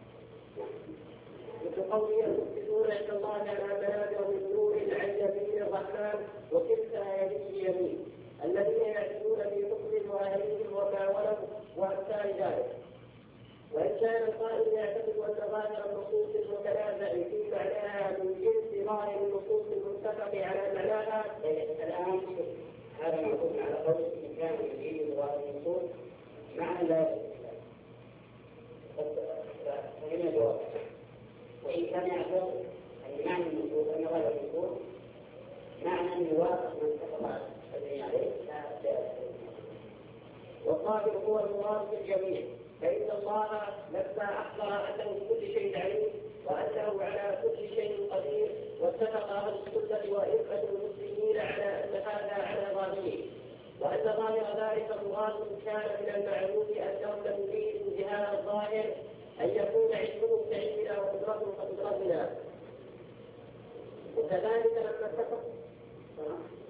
مثل قوله المفسدون عند الله على منابر من نور عن يمين الرحمن وكلتا يديه يمين الذين يعتدون في حكم واهلهم وما ولوا وامثال ذلك. وان كان القائل يعتقد ان ظاهر النصوص المتنازع في معناها من جنس ظاهر النصوص المتفق على معناها، الان هذا معقول على قول ان كان يريد ظاهر النصوص معنى لا فهنا جواب. وإن كان يعتبر أن معنى النصوص أن غير النصوص معنى أن يوافق من اتفق عليه لا. والقادر هو المراد بالجميع، فإن الله لما أخبر أنه بكل شيء عليم وأنه على كل شيء قدير واتفق أهل السنة وإخوة المسلمين على أن هذا على ظاهره، وأن ظاهر ذلك مراد كان من المعلوم أنهم لم يريدوا بهذا الظاهر أن يكون علمهم كعلمنا وقدرتهم كقدرتنا. وكذلك لما اتفق